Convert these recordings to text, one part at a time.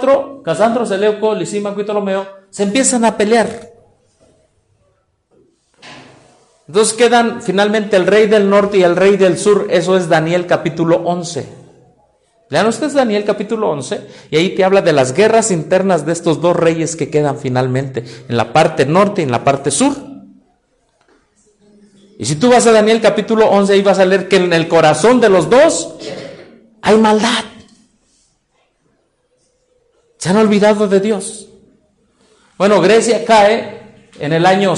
4, Casandro, Seleuco, Lisímaco y Ptolomeo se empiezan a pelear. Entonces quedan finalmente el rey del norte y el rey del sur. Eso es Daniel capítulo 11. Lean ustedes Daniel capítulo 11 y ahí te habla de las guerras internas de estos dos reyes que quedan finalmente en la parte norte y en la parte sur. Y si tú vas a Daniel capítulo 11, ahí vas a leer que en el corazón de los dos hay maldad. Se han olvidado de Dios. Bueno, Grecia cae en el año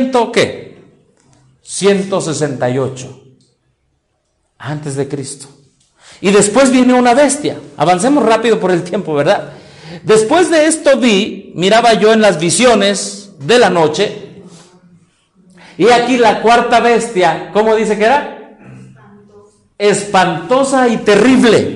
168 antes de Cristo. Y después viene una bestia. Avancemos rápido por el tiempo, ¿verdad? Después de esto miraba yo en las visiones de la noche, y aquí la cuarta bestia, ¿cómo dice que era? Espantosa y terrible,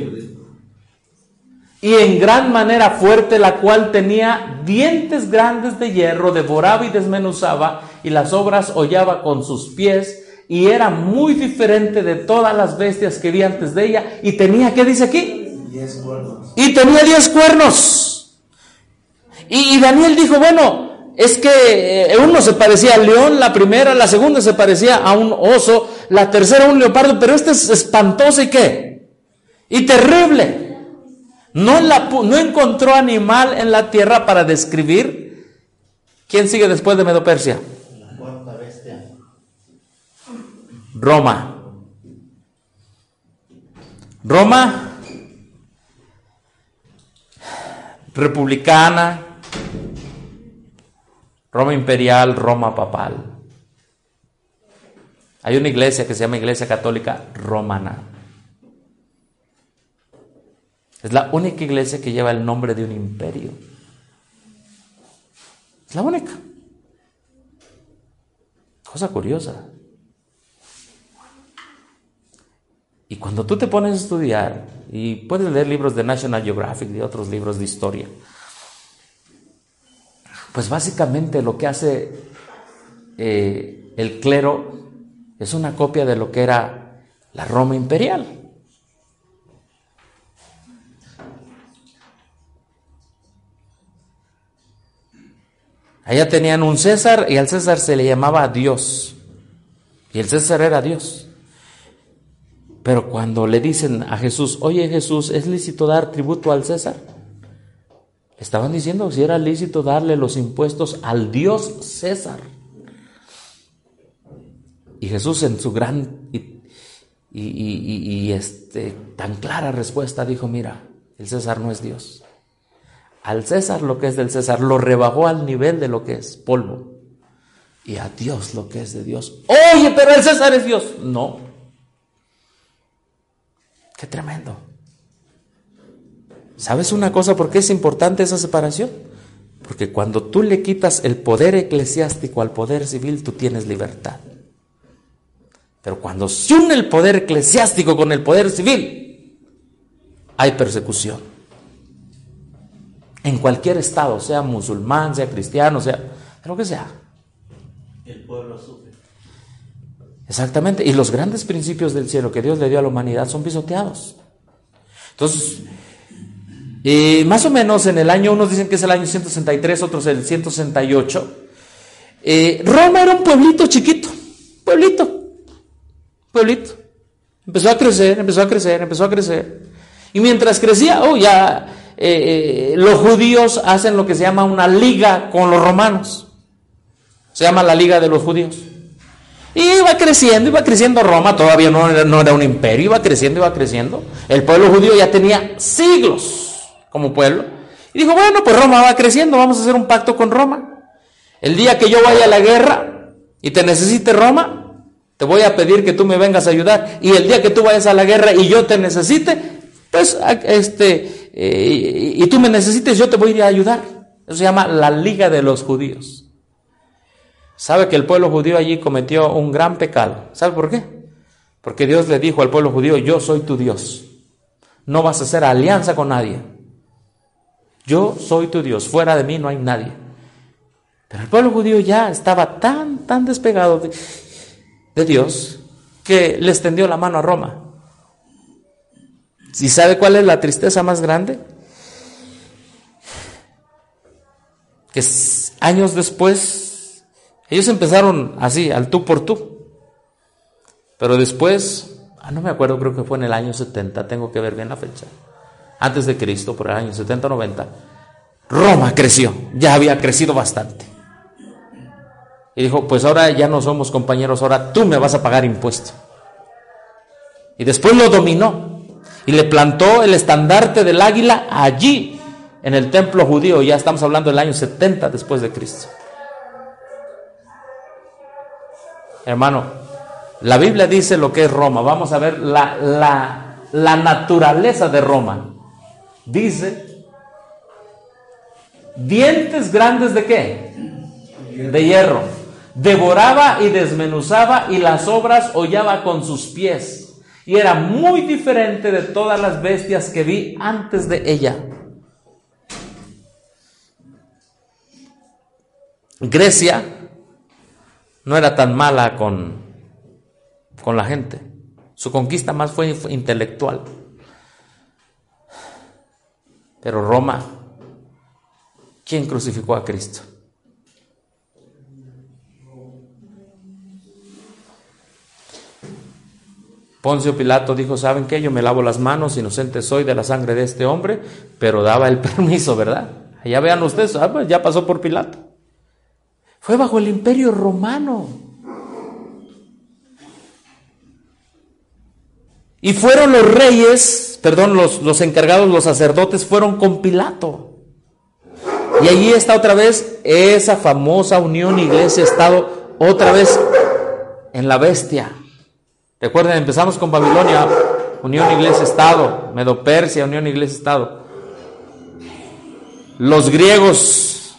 y en gran manera fuerte, la cual tenía dientes grandes de hierro, devoraba y desmenuzaba, y las obras hollaba con sus pies, y era muy diferente de todas las bestias que vi antes de ella, y tenía, ¿qué dice aquí? 10 cuernos. Y tenía 10 cuernos. Y Daniel dijo, bueno, es que uno se parecía al león, la primera, la segunda se parecía a un oso, la tercera a un leopardo, pero este es espantoso y ¿qué? Y terrible. No encontró animal en la tierra para describir. ¿Quién sigue después de Medo-Persia? La cuarta bestia. Roma, republicana, Roma imperial, Roma papal. Hay una iglesia que se llama Iglesia Católica Romana. Es la única iglesia que lleva el nombre de un imperio. Es la única. Cosa curiosa. Y cuando tú te pones a estudiar, y puedes leer libros de National Geographic y otros libros de historia, pues básicamente lo que hace el clero es una copia de lo que era la Roma imperial. Allá tenían un César y al César se le llamaba Dios. Y el César era Dios. Pero cuando le dicen a Jesús, oye Jesús, ¿es lícito dar tributo al César? Le estaban diciendo si era lícito darle los impuestos al Dios César. Y Jesús en su gran tan clara respuesta dijo, mira, el César no es Dios. Al César lo que es del César, lo rebajó al nivel de lo que es polvo. Y a Dios lo que es de Dios. Oye, pero el César es Dios. No. Qué tremendo. ¿Sabes una cosa por qué es importante esa separación? Porque cuando tú le quitas el poder eclesiástico al poder civil, tú tienes libertad. Pero cuando se une el poder eclesiástico con el poder civil, hay persecución. En cualquier estado, sea musulmán, sea cristiano, sea lo que sea. El pueblo sufre. Exactamente. Y los grandes principios del cielo que Dios le dio a la humanidad son pisoteados. Entonces, más o menos en el año, unos dicen que es el año 163, otros el 168. Roma era un pueblito chiquito, pueblito. Empezó a crecer. Y mientras crecía, los judíos hacen lo que se llama una liga con los romanos. Se llama la Liga de los Judíos. Y iba creciendo Roma, todavía no era un imperio, iba creciendo. El pueblo judío ya tenía siglos como pueblo. Y dijo, bueno, pues Roma va creciendo, vamos a hacer un pacto con Roma. El día que yo vaya a la guerra y te necesite Roma, te voy a pedir que tú me vengas a ayudar. Y el día que tú vayas a la guerra y yo te necesite, pues, y tú me necesites, yo te voy a ir a ayudar. Eso se llama la Liga de los Judíos. ¿Sabe que el pueblo judío allí cometió un gran pecado? ¿Sabe por qué? Porque Dios le dijo al pueblo judío, yo soy tu Dios. No vas a hacer alianza con nadie. Yo soy tu Dios, fuera de mí no hay nadie. Pero el pueblo judío ya estaba tan despegado de Dios que le extendió la mano a Roma. ¿Y sabe cuál es la tristeza más grande? que años después, ellos empezaron así, al tú por tú. Pero después, no me acuerdo, creo que fue en el año 70, tengo que ver bien la fecha. Antes de Cristo, por el año 70 o 90, Roma creció, ya había crecido bastante. Y dijo, pues ahora ya no somos compañeros, ahora tú me vas a pagar impuesto. Y después lo dominó y le plantó el estandarte del águila allí, en el templo judío. Ya estamos hablando del año 70 después de Cristo. Hermano, la Biblia dice lo que es Roma. Vamos a ver la naturaleza de Roma. Dice, dientes grandes ¿de qué? De hierro. Devoraba y desmenuzaba y las obras hollaba con sus pies. Y era muy diferente de todas las bestias que vi antes de ella. Grecia no era tan mala con la gente. Su conquista más fue intelectual. Pero Roma, ¿quién crucificó a Cristo? Poncio Pilato dijo, ¿saben qué? Yo me lavo las manos, inocente soy de la sangre de este hombre, pero daba el permiso, ¿verdad? Ya vean ustedes, pues ya pasó por Pilato. Fue bajo el imperio romano. Y fueron los reyes, los encargados, los sacerdotes, fueron con Pilato. Y allí está otra vez esa famosa unión iglesia-estado, otra vez en la bestia. Recuerden, empezamos con Babilonia, unión iglesia-estado, Medo-Persia, unión iglesia-estado. Los griegos,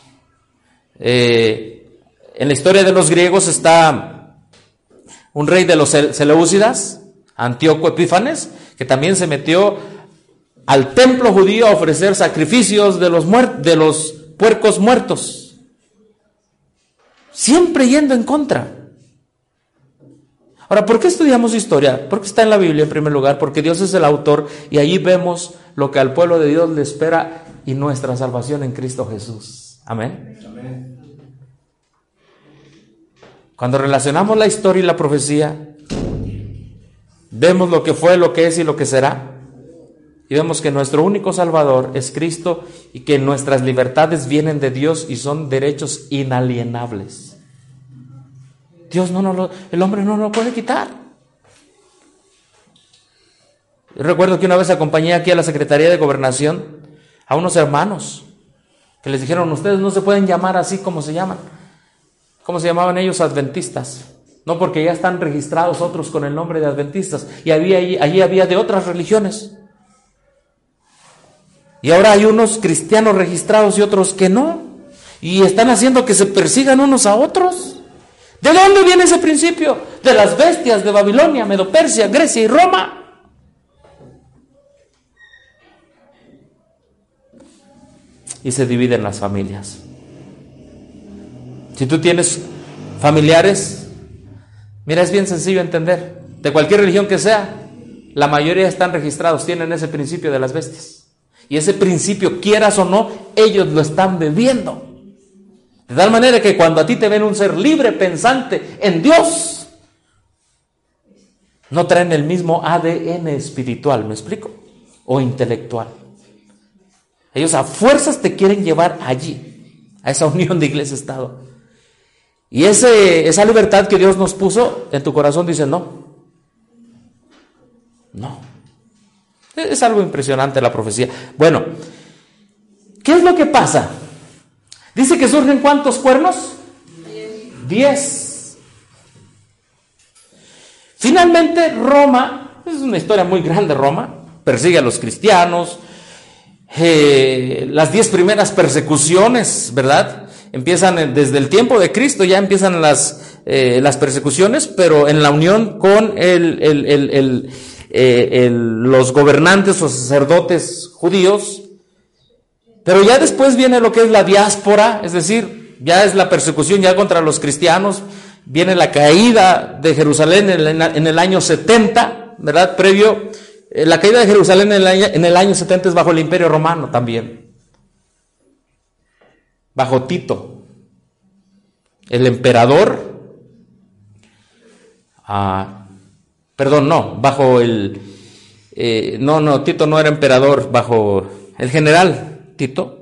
en la historia de los griegos está un rey de los Seleucidas, Antíoco Epífanes, que también se metió al templo judío a ofrecer sacrificios de los puercos muertos, siempre yendo en contra. Ahora, ¿por qué estudiamos historia? Porque está en la Biblia en primer lugar, porque Dios es el autor y allí vemos lo que al pueblo de Dios le espera y nuestra salvación en Cristo Jesús. Amén. Amén. Cuando relacionamos la historia y la profecía, vemos lo que fue, lo que es y lo que será. Y vemos que nuestro único Salvador es Cristo y que nuestras libertades vienen de Dios y son derechos inalienables. Dios el hombre no lo puede quitar. Yo recuerdo que una vez acompañé aquí a la Secretaría de Gobernación a unos hermanos que les dijeron, ustedes no se pueden llamar así como se llaman. ¿Cómo se llamaban ellos? Adventistas. No, porque ya están registrados otros con el nombre de adventistas. Y allí había de otras religiones. Y ahora hay unos cristianos registrados y otros que no. Y están haciendo que se persigan unos a otros. ¿De dónde viene ese principio? De las bestias de Babilonia, Medo-Persia, Grecia y Roma. Y se dividen las familias. Si tú tienes familiares, mira, es bien sencillo entender. De cualquier religión que sea, la mayoría están registrados, tienen ese principio de las bestias. Y ese principio, quieras o no, ellos lo están bebiendo. De tal manera que cuando a ti te ven un ser libre, pensante en Dios, no traen el mismo ADN espiritual, ¿me explico? O intelectual. Ellos a fuerzas te quieren llevar allí, a esa unión de iglesia-estado. Y esa libertad que Dios nos puso en tu corazón dice no. No. Es algo impresionante la profecía. Bueno, ¿qué es lo que pasa? Dice que surgen ¿cuántos cuernos? 10. Finalmente Roma, es una historia muy grande Roma, persigue a los cristianos, las 10 primeras persecuciones, ¿verdad? Empiezan desde el tiempo de Cristo, ya empiezan las persecuciones, pero en la unión con los gobernantes o sacerdotes judíos. Pero ya después viene lo que es la diáspora, es decir, ya es la persecución ya contra los cristianos, viene la caída de Jerusalén en el año 70, ¿verdad? Previo, la caída de Jerusalén en el año 70 es bajo el Imperio Romano también. bajo Tito. El emperador, bajo el, Tito no era emperador, bajo el general Tito.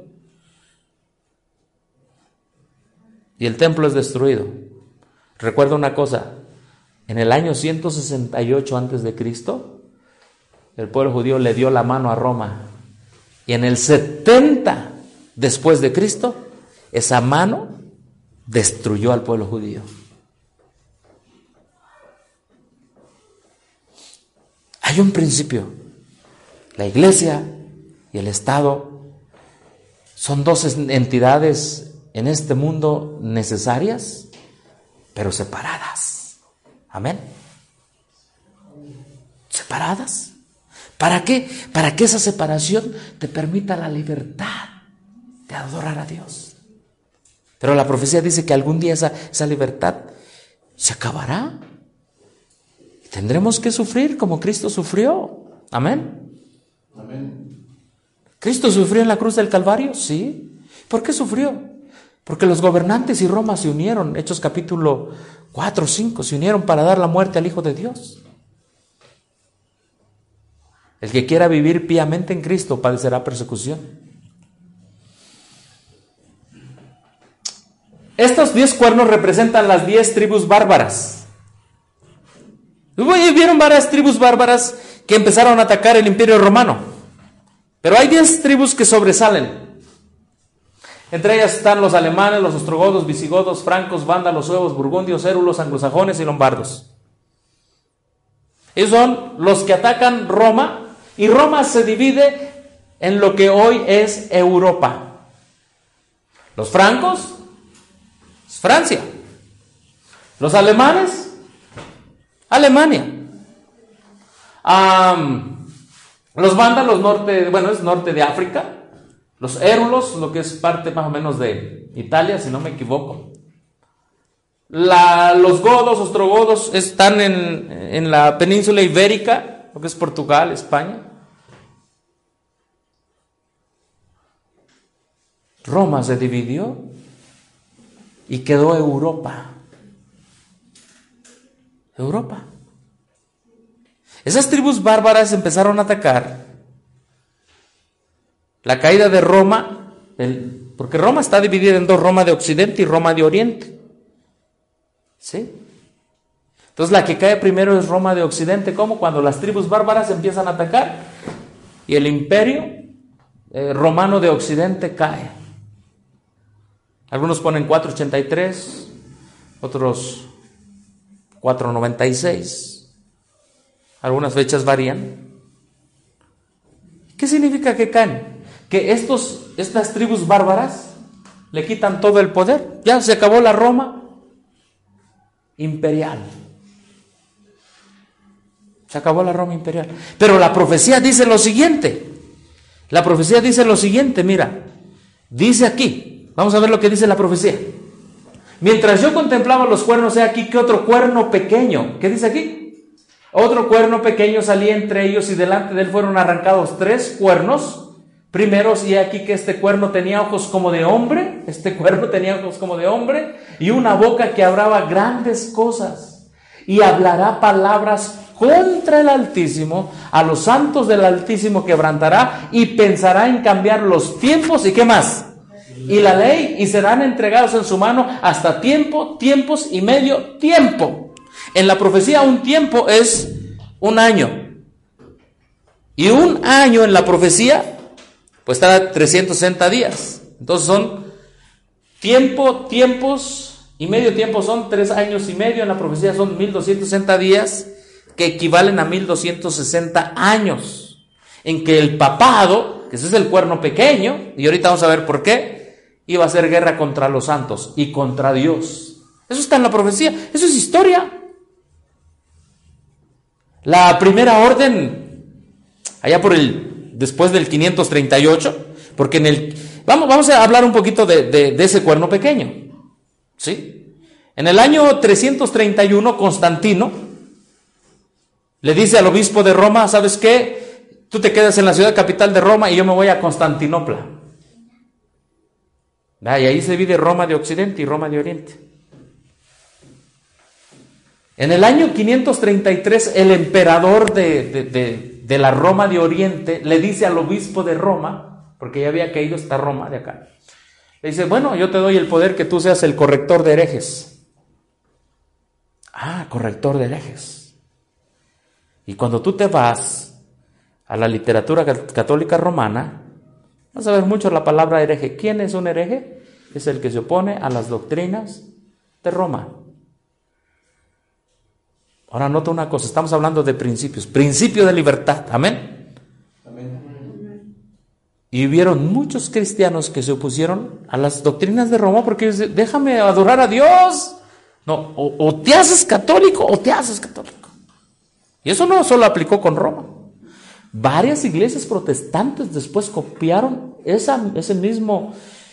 Y el templo es destruido. Recuerda una cosa, en el año 168 antes de Cristo, el pueblo judío le dio la mano a Roma. Y en el 70 después de Cristo, esa mano destruyó al pueblo judío. Hay un principio. La iglesia y el Estado son dos entidades en este mundo necesarias, pero separadas. Amén. Separadas. ¿Para qué? Para que esa separación te permita la libertad de adorar a Dios. Pero la profecía dice que algún día esa libertad se acabará. Y tendremos que sufrir como Cristo sufrió. Amén. Amén. ¿Cristo sufrió en la cruz del Calvario? Sí. ¿Por qué sufrió? Porque los gobernantes y Roma se unieron. Hechos capítulo 4, 5, se unieron para dar la muerte al Hijo de Dios. El que quiera vivir piamente en Cristo padecerá persecución. Estos 10 cuernos representan las 10 tribus bárbaras. Vieron varias tribus bárbaras que empezaron a atacar el Imperio Romano. Pero hay 10 tribus que sobresalen. Entre ellas están los alemanes, los ostrogodos, visigodos, francos, vándalos, suevos, burgundios, érulos, anglosajones y lombardos. Ellos son los que atacan Roma. Y Roma se divide en lo que hoy es Europa. Los francos, es Francia. Los alemanes, Alemania. Los vándalos, es norte de África. Los érulos, lo que es parte más o menos de Italia, si no me equivoco. Los godos, ostrogodos, están en la península ibérica, lo que es Portugal, España. Roma se dividió y quedó Europa. Europa. Esas tribus bárbaras empezaron a atacar. La caída de Roma, porque Roma está dividida en dos, Roma de Occidente y Roma de Oriente. ¿Sí? Entonces la que cae primero es Roma de Occidente, como cuando las tribus bárbaras empiezan a atacar y el imperio romano de Occidente cae. Algunos ponen 483, otros 496. Algunas fechas varían. ¿Qué significa que caen? Que estas tribus bárbaras le quitan todo el poder. Ya se acabó la Roma imperial. Se acabó la Roma imperial. Pero la profecía dice lo siguiente. Mira. Dice aquí. Vamos a ver lo que dice la profecía. Mientras yo contemplaba los cuernos, he aquí que otro cuerno pequeño. ¿Qué dice aquí? Otro cuerno pequeño salía entre ellos y delante de él fueron arrancados 3 cuernos primeros, y he aquí que este cuerno tenía ojos como de hombre. Y una boca que hablaba grandes cosas. Y hablará palabras contra el Altísimo, a los santos del Altísimo quebrantará y pensará en cambiar los tiempos. ¿Y qué más? Y la ley, y serán entregados en su mano hasta tiempos y medio tiempo. En la profecía un tiempo es un año. Y un año en la profecía, pues está 360 días. Entonces son tiempos y medio tiempo, son 3 años y medio. En la profecía son 1260 días, que equivalen a 1260 años. En que el papado, que ese es el cuerno pequeño, y ahorita vamos a ver por qué, iba a hacer guerra contra los santos y contra Dios. Eso está en la profecía, eso es historia. La primera orden, allá después del 538, porque vamos a hablar un poquito de ese cuerno pequeño, ¿sí? En el año 331, Constantino le dice al obispo de Roma: ¿sabes qué? Tú te quedas en la ciudad capital de Roma y yo me voy a Constantinopla. Y ahí se divide Roma de Occidente y Roma de Oriente. En el año 533, el emperador de la Roma de Oriente le dice al obispo de Roma, porque ya había caído esta Roma de acá, le dice, bueno, yo te doy el poder que tú seas el corrector de herejes. Ah, corrector de herejes. Y cuando tú te vas a la literatura católica romana, vas a ver mucho la palabra hereje. ¿Quién es un hereje? Es el que se opone a las doctrinas de Roma. Ahora nota una cosa, estamos hablando de principios, principio de libertad, amén. Y hubieron muchos cristianos que se opusieron a las doctrinas de Roma porque dicen, déjame adorar a Dios. No, o te haces católico o te haces católico. Y eso no solo aplicó con Roma. Varias iglesias protestantes después copiaron ese mismo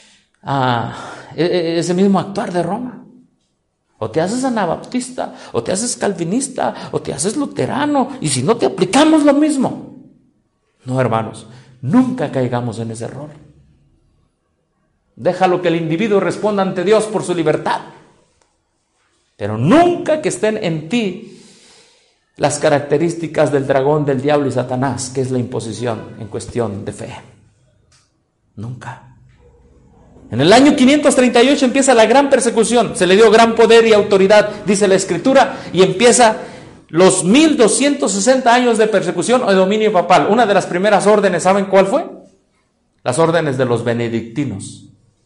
actuar de Roma. O te haces anabaptista, o te haces calvinista, o te haces luterano, y si no te aplicamos lo mismo. No, hermanos, nunca caigamos en ese error. Déjalo que el individuo responda ante Dios por su libertad. Pero nunca que estén en ti las características del dragón, del diablo y Satanás, que es la imposición en cuestión de fe. Nunca. En el año 538 empieza la gran persecución, se le dio gran poder y autoridad, dice la Escritura, y empieza los 1260 años de persecución o de dominio papal. Una de las primeras órdenes, ¿saben cuál fue? Las órdenes de los benedictinos.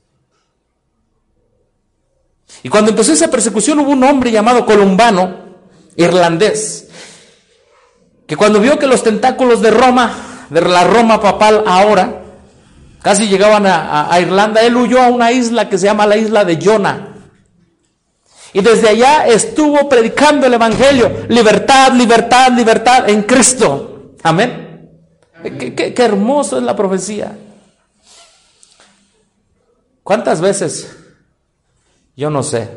Y cuando empezó esa persecución hubo un hombre llamado Columbano, irlandés, que cuando vio que los tentáculos de Roma, de la Roma papal ahora, casi llegaban a Irlanda, él huyó a una isla que se llama la isla de Jonah. Y desde allá estuvo predicando el evangelio. Libertad, libertad, libertad en Cristo. Amén. Qué hermoso es la profecía. ¿Cuántas veces? Yo no sé.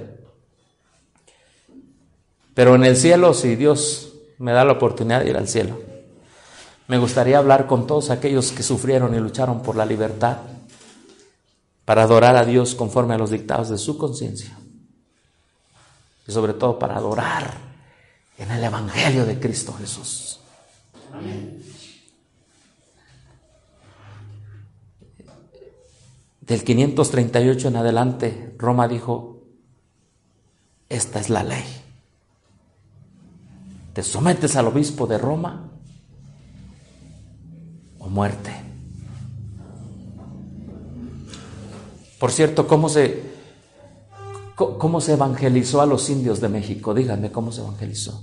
Pero en el cielo, si Dios me da la oportunidad de ir al cielo, me gustaría hablar con todos aquellos que sufrieron y lucharon por la libertad para adorar a Dios conforme a los dictados de su conciencia. Y sobre todo para adorar en el evangelio de Cristo Jesús. Amén. Del 538 en adelante, Roma dijo, esta es la ley. Te sometes al obispo de Roma o muerte. Por cierto, ¿cómo se evangelizó a los indios de México? Díganme, ¿cómo se evangelizó?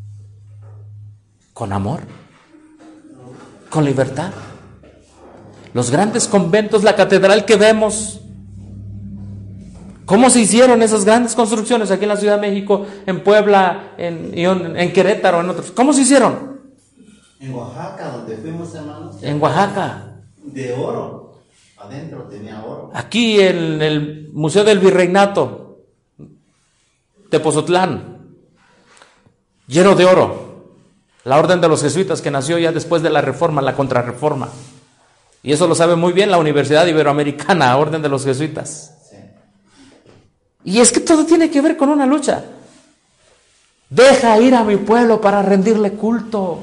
¿Con amor? ¿Con libertad? Los grandes conventos, la catedral que vemos, ¿cómo se hicieron esas grandes construcciones aquí en la Ciudad de México, en Puebla, en Querétaro, en otros? ¿Cómo se hicieron? En Oaxaca, donde fuimos, hermanos. En Oaxaca. De oro. Adentro tenía oro. Aquí en el Museo del Virreinato, Tepozotlán, lleno de oro. La orden de los jesuitas que nació ya después de la reforma, la contrarreforma. Y eso lo sabe muy bien la Universidad Iberoamericana, orden de los jesuitas. Sí. Y es que todo tiene que ver con una lucha. Deja ir a mi pueblo para rendirle culto.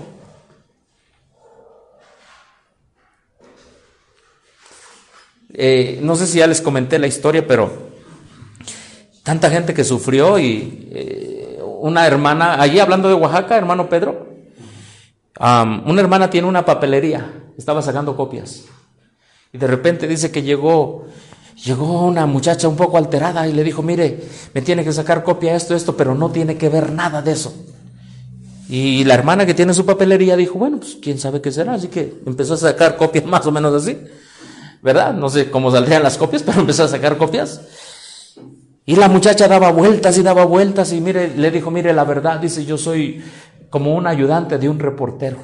No sé si ya les comenté la historia, pero tanta gente que sufrió y una hermana, allí hablando de Oaxaca, hermano Pedro, una hermana tiene una papelería, estaba sacando copias y de repente dice que llegó una muchacha un poco alterada y le dijo, mire, me tiene que sacar copia esto, pero no tiene que ver nada de eso. Y la hermana que tiene su papelería dijo, bueno, pues quién sabe qué será, así que empezó a sacar copias más o menos así, ¿verdad? No sé cómo saldrían las copias, pero empezó a sacar copias. Y la muchacha daba vueltas y mire, le dijo, mire, la verdad, dice, yo soy como un ayudante de un reportero.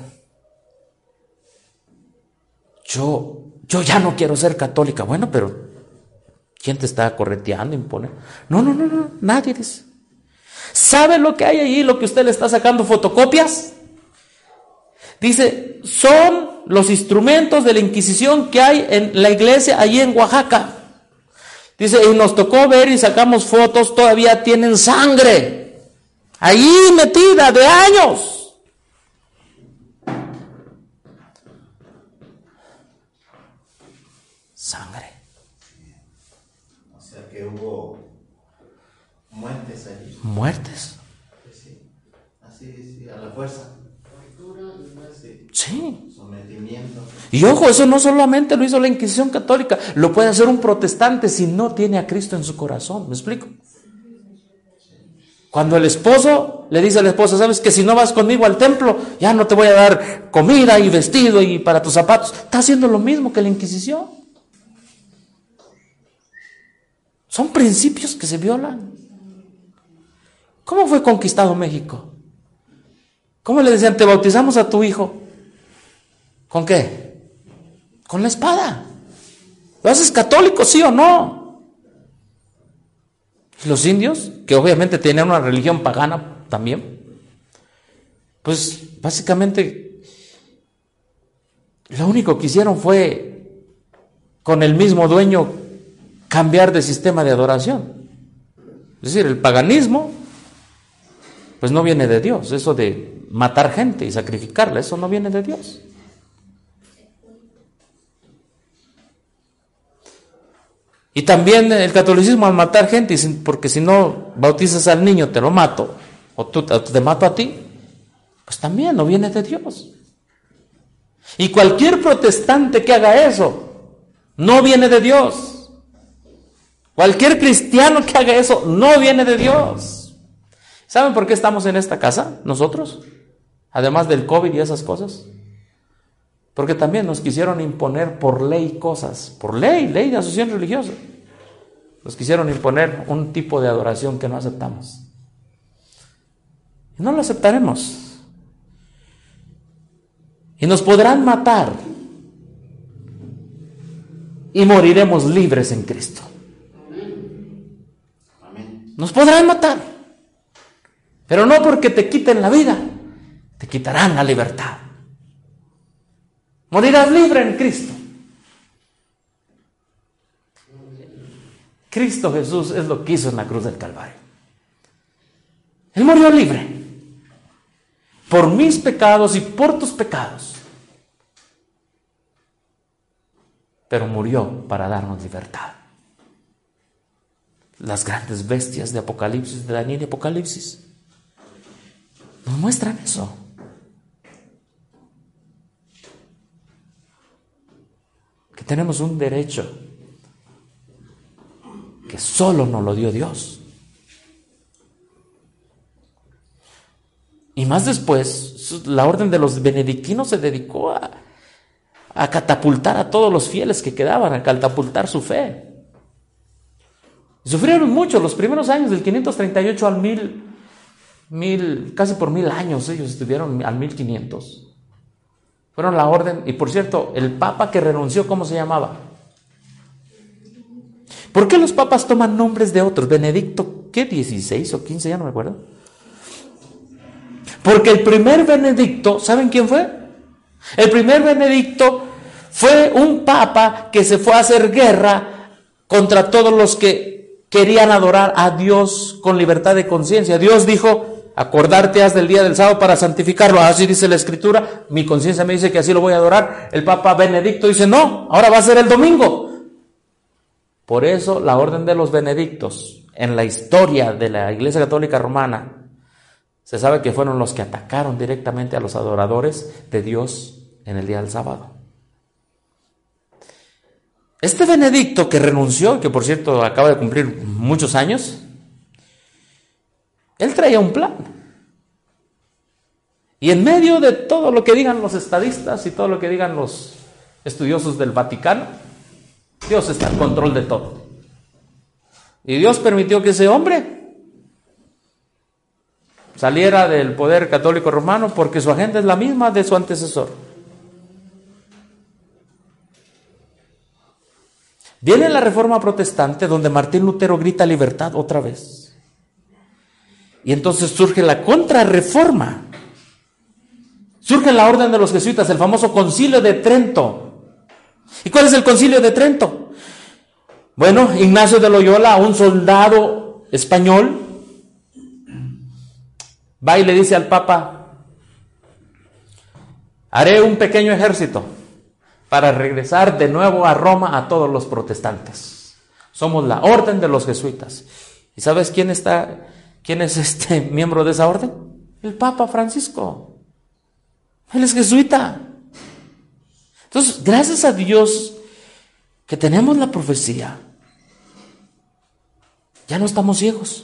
Yo ya no quiero ser católica. Bueno, pero ¿quién te está correteando, impone? No, nadie dice. ¿Sabe lo que hay allí, lo que usted le está sacando fotocopias? Dice, son los instrumentos de la Inquisición que hay en la iglesia allí en Oaxaca. Dice, y nos tocó ver y sacamos fotos, todavía tienen sangre allí metida de años. Sangre. O sea que hubo muertes allí. Muertes. Sí. Así, sí, a la fuerza. Sí. Sí. Sometimiento. Y ojo, eso no solamente lo hizo la Inquisición católica, lo puede hacer un protestante si no tiene a Cristo en su corazón. ¿Me explico? Cuando el esposo le dice a la esposa, sabes que si no vas conmigo al templo, ya no te voy a dar comida y vestido y para tus zapatos. Está haciendo lo mismo que la Inquisición. Son principios que se violan. ¿Cómo fue conquistado México? ¿Cómo le decían, te bautizamos a tu hijo? ¿Con qué? Con la espada. ¿Lo haces católico, sí o no? Y los indios, que obviamente tenían una religión pagana también, pues básicamente lo único que hicieron fue con el mismo dueño cambiar de sistema de adoración. Es decir, el paganismo pues no viene de Dios. Eso de matar gente y sacrificarla, eso no viene de Dios. Y también el catolicismo al matar gente, porque si no bautizas al niño te lo mato, o te mato a ti, pues también no viene de Dios. Y cualquier protestante que haga eso, no viene de Dios. Cualquier cristiano que haga eso, no viene de Dios. ¿Saben por qué estamos en esta casa, nosotros? Además del COVID y esas cosas. Porque también nos quisieron imponer por ley cosas, por ley de asociación religiosa. Nos quisieron imponer un tipo de adoración que no aceptamos. Y no lo aceptaremos. Y nos podrán matar. Y moriremos libres en Cristo. Amén. Nos podrán matar. Pero no porque te quiten la vida, te quitarán la libertad. Morirás libre en Cristo. Cristo Jesús es lo que hizo en la cruz del Calvario. Él murió libre. Por mis pecados y por tus pecados. Pero murió para darnos libertad. Las grandes bestias de Apocalipsis, de Daniel y Apocalipsis, nos muestran eso. Que tenemos un derecho que solo nos lo dio Dios. Y más después, la orden de los benedictinos se dedicó a catapultar a todos los fieles que quedaban, a catapultar su fe. Sufrieron mucho los primeros años, del 538 al 1000, casi por 1000 años ellos estuvieron al 1500. Fueron la orden, y por cierto, el papa que renunció, ¿cómo se llamaba? ¿Por qué los papas toman nombres de otros? Benedicto, ¿qué? 16 o 15, ya no me acuerdo. Porque el primer Benedicto, ¿saben quién fue? El primer Benedicto fue un papa que se fue a hacer guerra contra todos los que querían adorar a Dios con libertad de conciencia. Dios dijo, acordarte has del día del sábado para santificarlo. Así dice la Escritura, mi conciencia me dice que así lo voy a adorar. El Papa Benedicto dice, no, ahora va a ser el domingo. Por eso la orden de los benedictos en la historia de la Iglesia Católica Romana se sabe que fueron los que atacaron directamente a los adoradores de Dios en el día del sábado. Este Benedicto que renunció, que por cierto acaba de cumplir muchos años, él traía un plan. Y en medio de todo lo que digan los estadistas y todo lo que digan los estudiosos del Vaticano, Dios está en control de todo. Y Dios permitió que ese hombre saliera del poder católico romano porque su agenda es la misma de su antecesor. Viene la Reforma Protestante donde Martín Lutero grita libertad otra vez. Y entonces surge la contrarreforma. Surge la orden de los jesuitas, el famoso Concilio de Trento. ¿Y cuál es el Concilio de Trento? Bueno, Ignacio de Loyola, un soldado español, va y le dice al Papa: haré un pequeño ejército para regresar de nuevo a Roma a todos los protestantes. Somos la orden de los jesuitas. ¿Y sabes quién es miembro de esa orden? El Papa Francisco. Él es jesuita. Entonces, gracias a Dios que tenemos la profecía, ya no estamos ciegos.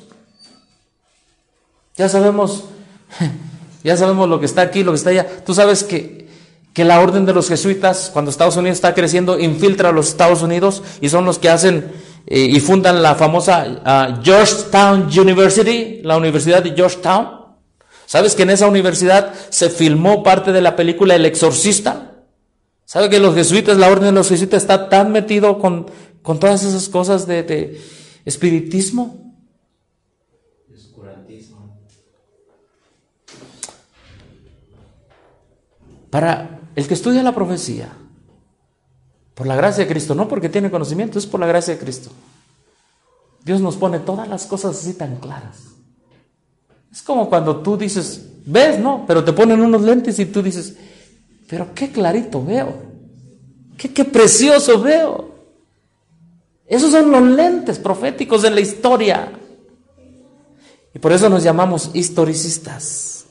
Ya sabemos lo que está aquí, lo que está allá. Tú sabes que la orden de los jesuitas, cuando Estados Unidos está creciendo, infiltra a los Estados Unidos y son los que hacen y fundan la famosa Georgetown University, la Universidad de Georgetown. ¿Sabes que en esa universidad se filmó parte de la película El Exorcista? ¿Sabes que los jesuitas, la orden de los jesuitas está tan metido con todas esas cosas de espiritismo? Oscurantismo. Para el que estudia la profecía, por la gracia de Cristo, no porque tiene conocimiento, es por la gracia de Cristo. Dios nos pone todas las cosas así tan claras. Es como cuando tú dices, ves, no, pero te ponen unos lentes y tú dices, pero qué clarito veo, qué precioso veo. Esos son los lentes proféticos de la historia. Y por eso nos llamamos historicistas.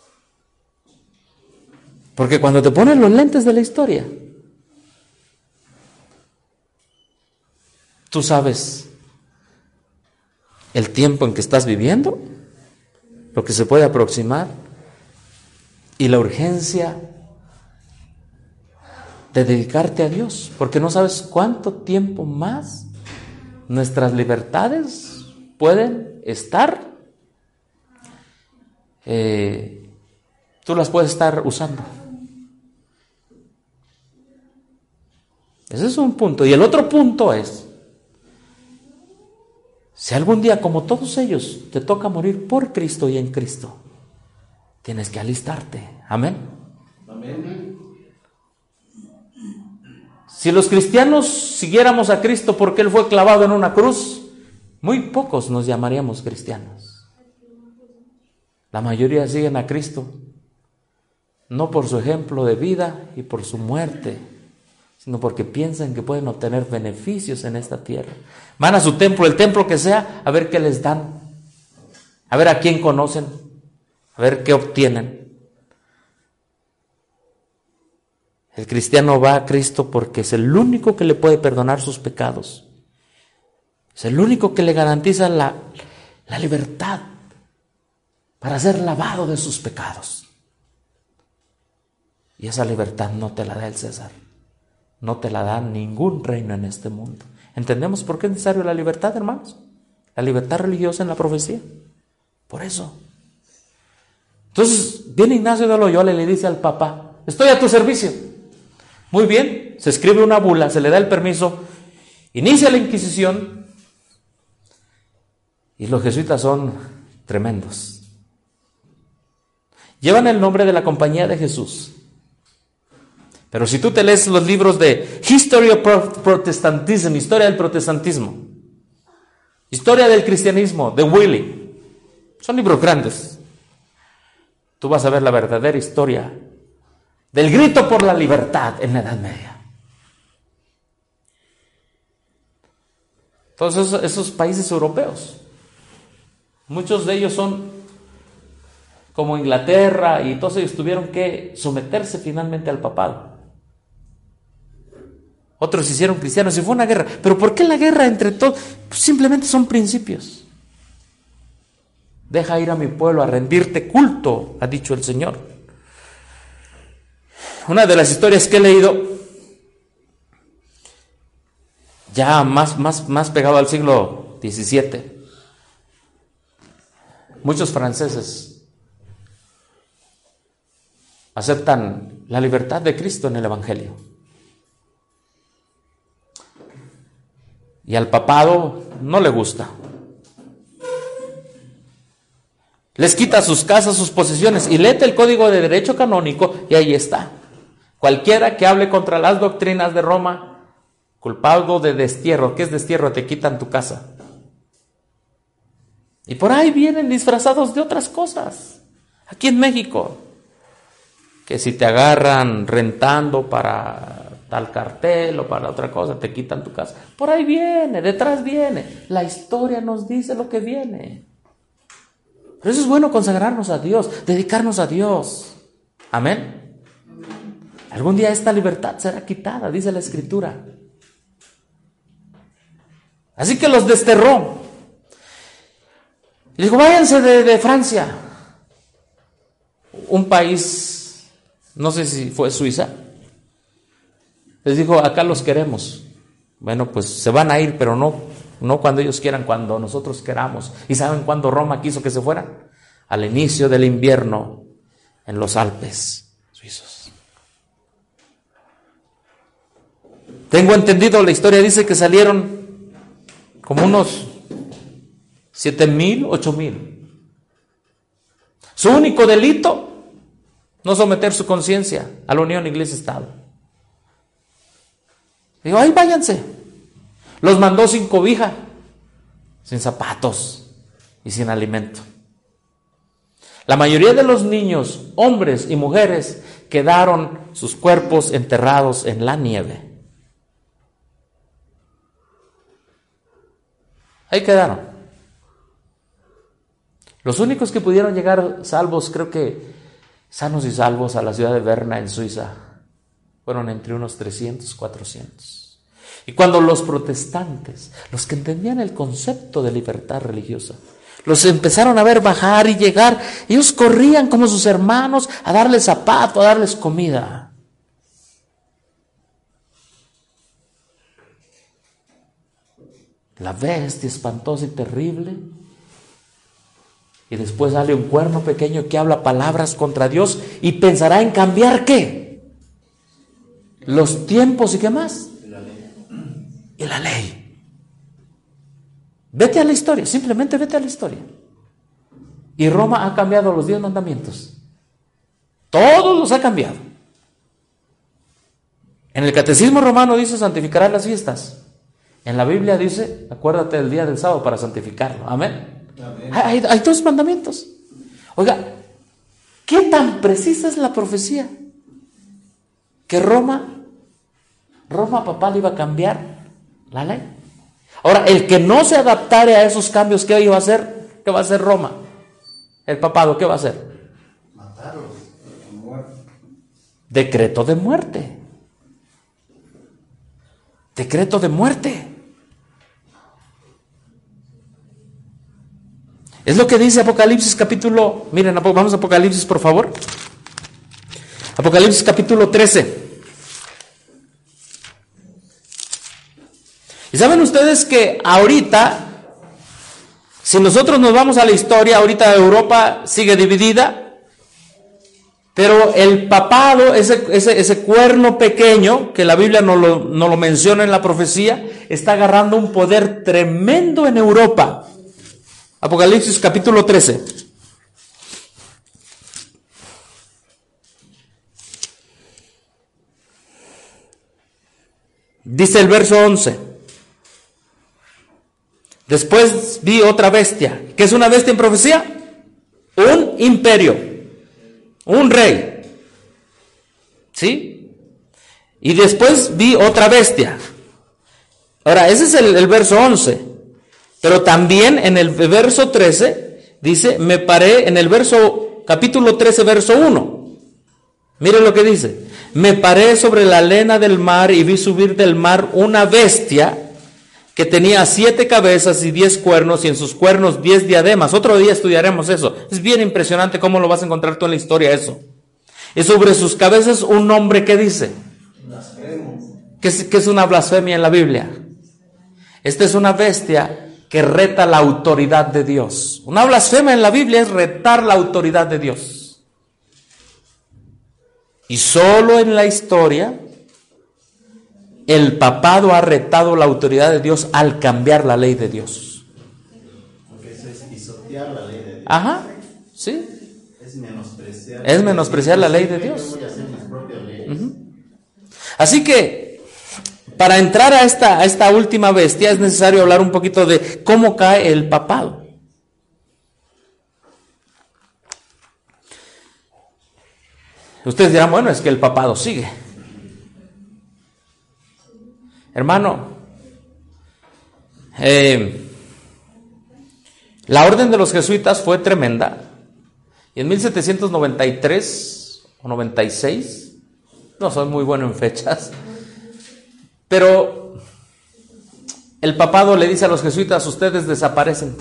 Porque cuando te ponen los lentes de la historia, tú sabes el tiempo en que estás viviendo, lo que se puede aproximar y la urgencia de dedicarte a Dios, porque no sabes cuánto tiempo más nuestras libertades pueden estar, tú las puedes estar usando. Ese es un punto. Y el otro punto es, si algún día, como todos ellos, te toca morir por Cristo y en Cristo, tienes que alistarte. Amén. Amén. Si los cristianos siguiéramos a Cristo porque Él fue clavado en una cruz, muy pocos nos llamaríamos cristianos. La mayoría siguen a Cristo, no por su ejemplo de vida y por su muerte, sino porque piensan que pueden obtener beneficios en esta tierra. Van a su templo, el templo que sea, a ver qué les dan, a ver a quién conocen, a ver qué obtienen. El cristiano va a Cristo porque es el único que le puede perdonar sus pecados. Es el único que le garantiza la libertad para ser lavado de sus pecados. Y esa libertad no te la da el César. No te la da ningún reino en este mundo. ¿Entendemos por qué es necesario la libertad, hermanos? La libertad religiosa en la profecía. Por eso. Entonces viene Ignacio de Loyola y le dice al Papa: estoy a tu servicio. Muy bien, se escribe una bula, se le da el permiso, inicia la Inquisición y los jesuitas son tremendos. Llevan el nombre de la Compañía de Jesús. Pero si tú te lees los libros de History of Protestantism, Historia del Protestantismo, Historia del Cristianismo, de Willy, son libros grandes. Tú vas a ver la verdadera historia del grito por la libertad en la Edad Media. Todos esos países europeos, muchos de ellos son como Inglaterra, y todos ellos tuvieron que someterse finalmente al papado. Otros se hicieron cristianos y fue una guerra. ¿Pero por qué la guerra entre todos? Pues simplemente son principios. Deja ir a mi pueblo a rendirte culto, ha dicho el Señor. Una de las historias que he leído, ya más pegado al siglo XVII, muchos franceses aceptan la libertad de Cristo en el Evangelio. Y al papado no le gusta. Les quita sus casas, sus posesiones, y léete el Código de Derecho Canónico y ahí está. Cualquiera que hable contra las doctrinas de Roma culpado de destierro. ¿Qué es destierro? Te quitan tu casa. Y por ahí vienen disfrazados de otras cosas. Aquí en México, que si te agarran rentando para tal cartel o para otra cosa, te quitan tu casa. Por ahí viene, detrás viene. La historia nos dice lo que viene. Por eso es bueno consagrarnos a Dios, dedicarnos a Dios. Amén. Algún día esta libertad será quitada, dice la Escritura. Así que los desterró. Y dijo, váyanse de Francia. Un país, no sé si fue Suiza. Les dijo, acá los queremos. Bueno, pues se van a ir, pero no cuando ellos quieran, cuando nosotros queramos. ¿Y saben cuándo Roma quiso que se fueran? Al inicio del invierno en los Alpes suizos. Tengo entendido, la historia dice que salieron como unos 7,000, 8,000. Su único delito, no someter su conciencia a la unión Iglesia-Estado. Digo, ahí váyanse. Los mandó sin cobija, sin zapatos y sin alimento. La mayoría de los niños, hombres y mujeres, quedaron sus cuerpos enterrados en la nieve. Ahí quedaron. Los únicos que pudieron llegar salvos, creo que sanos y salvos, a la ciudad de Berna, en Suiza, fueron entre unos 300, 400. Y cuando los protestantes, los que entendían el concepto de libertad religiosa, los empezaron a ver bajar y llegar, ellos corrían como sus hermanos a darles zapato, a darles comida. La bestia espantosa y terrible. Y después sale un cuerno pequeño que habla palabras contra Dios y pensará en cambiar ¿qué? Los tiempos y ¿qué más? Y la ley. Vete a la historia, simplemente vete a la historia. Y Roma ha cambiado los 10 mandamientos. Todos los ha cambiado. En el Catecismo Romano dice santificarás las fiestas. En la Biblia dice, acuérdate del día del sábado para santificarlo. Amén. Amén. Hay 2 mandamientos. Oiga, ¿qué tan precisa es la profecía? Que Roma papal iba a cambiar la ley. Ahora, el que no se adaptare a esos cambios, ¿qué iba a hacer? ¿Qué va a hacer Roma? El papado, ¿qué va a hacer? Matarlos, muerte. Decreto de muerte. Decreto de muerte. Es lo que dice Apocalipsis capítulo, miren, vamos a Apocalipsis por favor. Apocalipsis capítulo 13. Y saben ustedes que ahorita, si nosotros nos vamos a la historia, ahorita Europa sigue dividida, pero el papado, ese cuerno pequeño, que la Biblia no lo menciona en la profecía, está agarrando un poder tremendo en Europa. Apocalipsis capítulo 13. Dice el verso 11. Después vi otra bestia. ¿Qué es una bestia en profecía? Un imperio, un rey. ¿Sí? Y después vi otra bestia. Ahora, ese es el verso 11. Pero también en el verso 13 dice, me paré en el capítulo 13, verso 1. Miren lo que dice. Me paré sobre la arena del mar y vi subir del mar una bestia que tenía 7 cabezas y 10 cuernos y en sus cuernos 10 diademas. Otro día estudiaremos eso. Es bien impresionante cómo lo vas a encontrar tú en la historia eso. Y sobre sus cabezas un nombre que dice. Blasfemo. ¿Qué es una blasfemia en la Biblia? Esta es una bestia que reta la autoridad de Dios. Una blasfemia en la Biblia es retar la autoridad de Dios. Y solo en la historia el papado ha retado la autoridad de Dios al cambiar la ley de Dios. Porque eso es pisotear la ley de Dios. Ajá, sí. Es menospreciar la ley de Dios. Yo voy a hacer mis propias leyes. Así que para entrar a esta última bestia es necesario hablar un poquito de cómo cae el papado. Ustedes dirán, bueno, es que el papado sigue. Hermano, la orden de los jesuitas fue tremenda. Y en 1793 o 96, no soy muy bueno en fechas, pero el papado le dice a los jesuitas, ustedes desaparecen.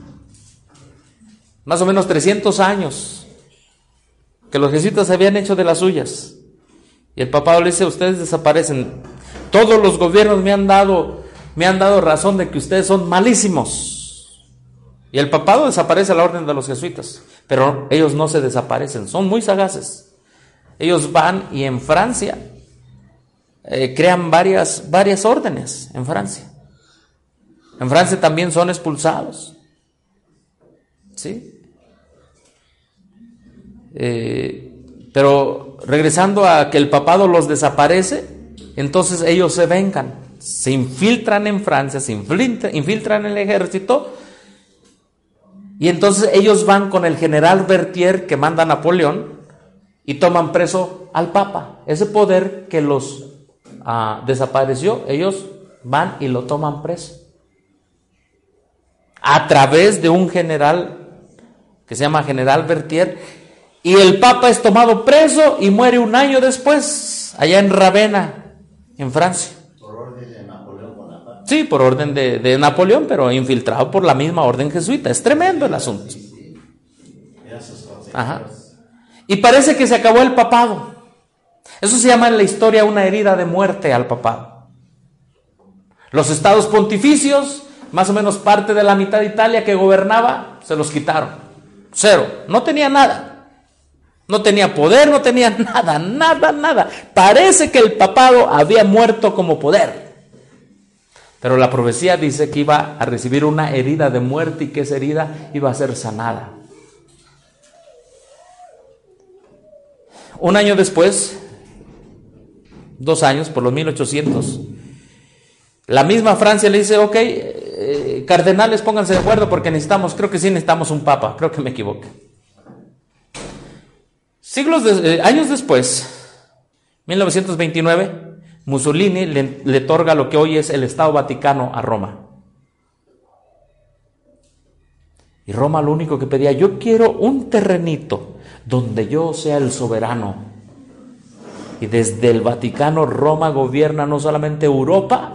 Más o menos 300 años que los jesuitas habían hecho de las suyas. Y el papado le dice, ustedes desaparecen. Todos los gobiernos me han dado razón de que ustedes son malísimos. Y el papado desaparece a la orden de los jesuitas. Pero ellos no se desaparecen, son muy sagaces. Ellos van y en Francia crean varias órdenes en Francia. En Francia también son expulsados. ¿Sí? Pero regresando a que el papado los desaparece, entonces ellos se vengan, se infiltran en Francia, se infiltran en el ejército, y entonces ellos van con el general Berthier que manda Napoleón y toman preso al papa. Ese poder que los desapareció, ellos van y lo toman preso a través de un general que se llama general Berthier. Y el Papa es tomado preso y muere un año después, allá en Ravenna, en Francia. Por orden de Napoleón Bonaparte. Sí, por orden de Napoleón, pero infiltrado por la misma orden jesuita. Es tremendo el asunto. Sí. Mira sus consecuencias. Ajá. Y parece que se acabó el papado. Eso se llama en la historia una herida de muerte al papado. Los estados pontificios, más o menos parte de la mitad de Italia que gobernaba, se los quitaron. Cero. No tenía nada. No tenía poder, no tenía nada. Parece que el papado había muerto como poder. Pero la profecía dice que iba a recibir una herida de muerte y que esa herida iba a ser sanada. Un año después, 2 años, por los 1800, la misma Francia le dice, ok, cardenales, pónganse de acuerdo porque creo que sí necesitamos un papa, creo que me equivoqué. Años después, 1929, Mussolini le otorga lo que hoy es el Estado Vaticano a Roma. Y Roma lo único que pedía, yo quiero un terrenito donde yo sea el soberano. Y desde el Vaticano Roma gobierna no solamente Europa.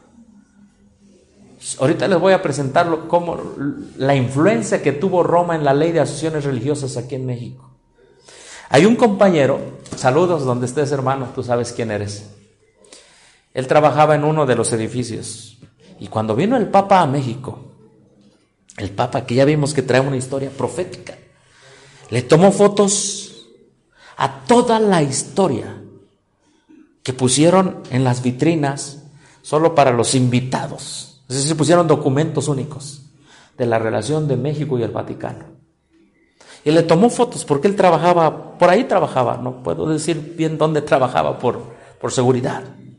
Ahorita les voy a presentar cómo la influencia que tuvo Roma en la ley de asociaciones religiosas aquí en México. Hay un compañero, saludos donde estés hermano, tú sabes quién eres. Él trabajaba en uno de los edificios y cuando vino el Papa a México, el Papa que ya vimos que trae una historia profética, le tomó fotos a toda la historia que pusieron en las vitrinas solo para los invitados. Es decir, pusieron documentos únicos de la relación de México y el Vaticano. Y le tomó fotos porque él trabajaba, por ahí trabajaba, no puedo decir bien dónde trabajaba por seguridad.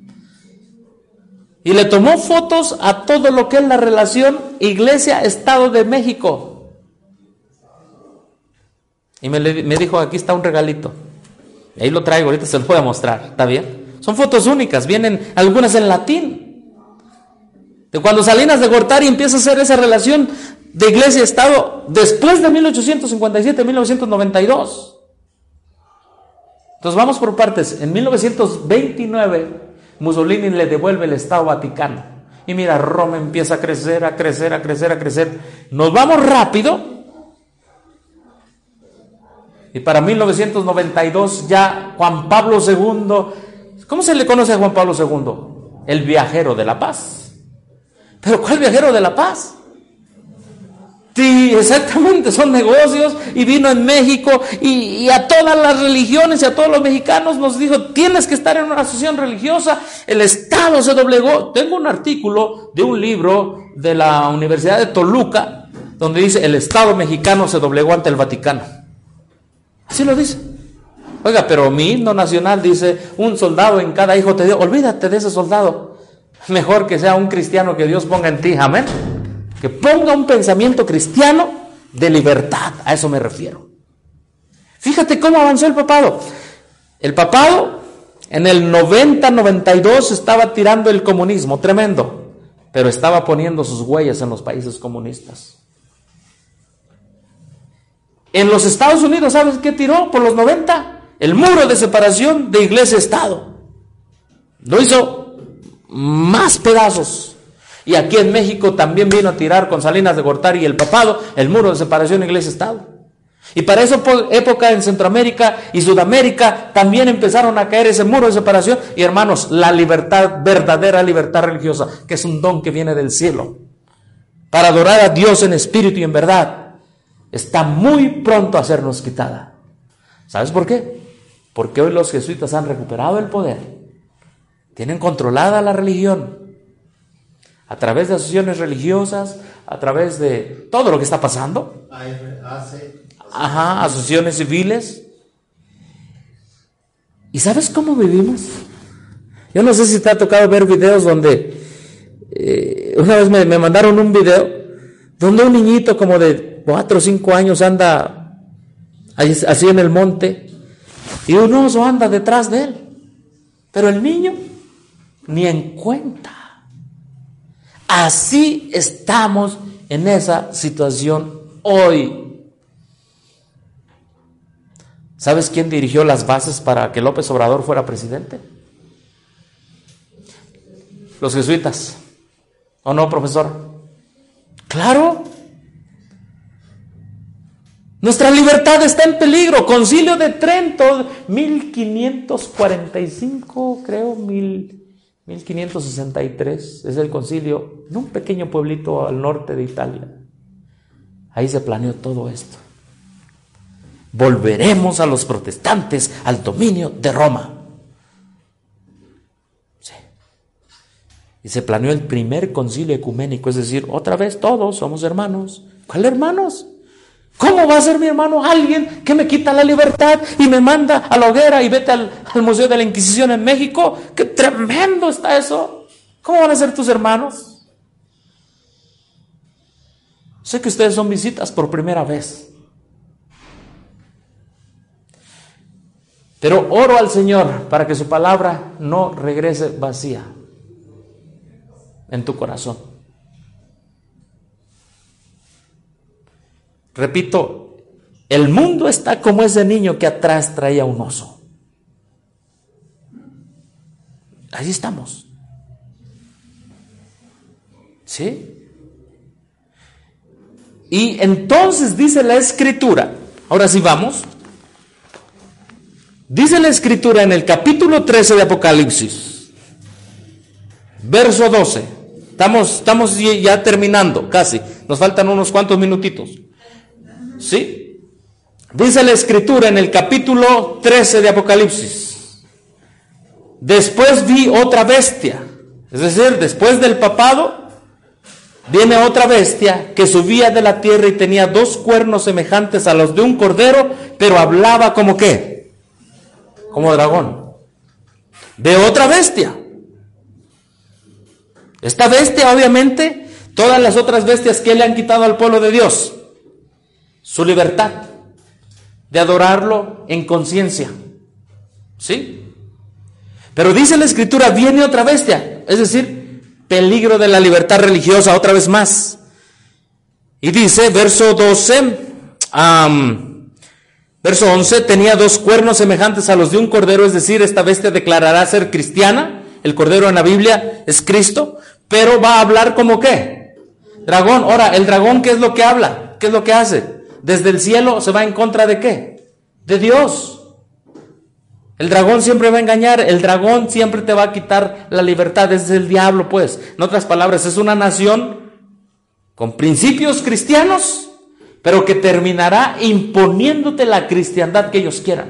Y le tomó fotos a todo lo que es la relación Iglesia-Estado de México. Y me dijo, aquí está un regalito. Y ahí lo traigo, ahorita se los voy a mostrar, ¿está bien? Son fotos únicas, vienen algunas en latín. De cuando Salinas de Gortari empieza a hacer esa relación de Iglesia-Estado después de 1857-1992. Entonces vamos por partes. En 1929 Mussolini le devuelve el Estado Vaticano. Y mira, Roma empieza a crecer. Nos vamos rápido. Y para 1992 ya Juan Pablo II, ¿cómo se le conoce a Juan Pablo II? El viajero de la paz. ¿Pero cuál viajero de la paz? Sí, exactamente, son negocios, y vino en México y a todas las religiones y a todos los mexicanos nos dijo, tienes que estar en una asociación religiosa, el Estado se doblegó. Tengo un artículo de un libro de la Universidad de Toluca donde dice, el Estado mexicano se doblegó ante el Vaticano. Así lo dice. Oiga, pero mi himno nacional dice, un soldado en cada hijo te dio. Olvídate de ese soldado. Mejor que sea un cristiano que Dios ponga en ti, amén. Que ponga un pensamiento cristiano de libertad, a eso me refiero. Fíjate cómo avanzó el papado. El papado en el 90-92 estaba tirando el comunismo, tremendo, pero estaba poniendo sus huellas en los países comunistas. En los Estados Unidos, ¿sabes qué tiró por los 90? El muro de separación de iglesia-estado. Lo hizo más pedazos. Y aquí en México también vino a tirar con Salinas de Gortari y el papado el muro de separación iglesia-estado. Y para esa época en Centroamérica y Sudamérica también empezaron a caer ese muro de separación. Y hermanos, la libertad, verdadera libertad religiosa, que es un don que viene del cielo, para adorar a Dios en espíritu y en verdad, está muy pronto a sernos quitada. ¿Sabes por qué? Porque hoy los jesuitas han recuperado el poder. Tienen controlada la religión. A través de asociaciones religiosas, a través de todo lo que está pasando. Asociaciones civiles. ¿Y sabes cómo vivimos? Yo no sé si te ha tocado ver videos donde una vez me mandaron un video donde un niñito como de 4 o 5 años anda así en el monte y un oso anda detrás de él, pero el niño ni en cuenta. Así estamos en esa situación hoy. ¿Sabes quién dirigió las bases para que López Obrador fuera presidente? Los jesuitas. ¿O no, profesor? ¡Claro! Nuestra libertad está en peligro. Concilio de Trento, 1545, creo, 1563. Es el concilio en un pequeño pueblito al norte de Italia. Ahí se planeó todo esto. Volveremos a los protestantes al dominio de Roma. Sí. Y se planeó el primer concilio ecuménico, es decir, otra vez todos somos hermanos. ¿Cuál hermanos? ¿Cómo va a ser mi hermano alguien que me quita la libertad y me manda a la hoguera y vete al Museo de la Inquisición en México? ¡Qué tremendo está eso! ¿Cómo van a ser tus hermanos? Sé que ustedes son visitas por primera vez. Pero oro al Señor para que su palabra no regrese vacía en tu corazón. Repito, el mundo está como ese niño que atrás traía un oso. Ahí estamos. ¿Sí? Y entonces dice la Escritura, ahora sí vamos. Dice la Escritura en el capítulo 13 de Apocalipsis, verso 12. Estamos ya terminando, casi. Nos faltan unos cuantos minutitos. ¿Sí? Dice la Escritura en el capítulo 13 de Apocalipsis. Después vi otra bestia. Es decir, después del papado, viene otra bestia que subía de la tierra y tenía 2 cuernos semejantes a los de un cordero, pero hablaba como ¿qué? Como dragón. De otra bestia. Esta bestia, obviamente, todas las otras bestias que le han quitado al pueblo de Dios, su libertad de adorarlo en conciencia. ¿Sí? Pero dice la Escritura, viene otra bestia, es decir, peligro de la libertad religiosa otra vez más. Y dice, verso 12, verso 11, tenía 2 cuernos semejantes a los de un cordero, es decir, esta bestia declarará ser cristiana. El cordero en la Biblia es Cristo, pero va a hablar como ¿qué? Dragón. Ahora, el dragón, ¿qué es lo que habla? ¿Qué es lo que hace? Desde el cielo se va en contra de ¿qué? De Dios. El dragón siempre va a engañar, el dragón siempre te va a quitar la libertad, es el diablo, pues. En otras palabras, es una nación con principios cristianos, pero que terminará imponiéndote la cristiandad que ellos quieran.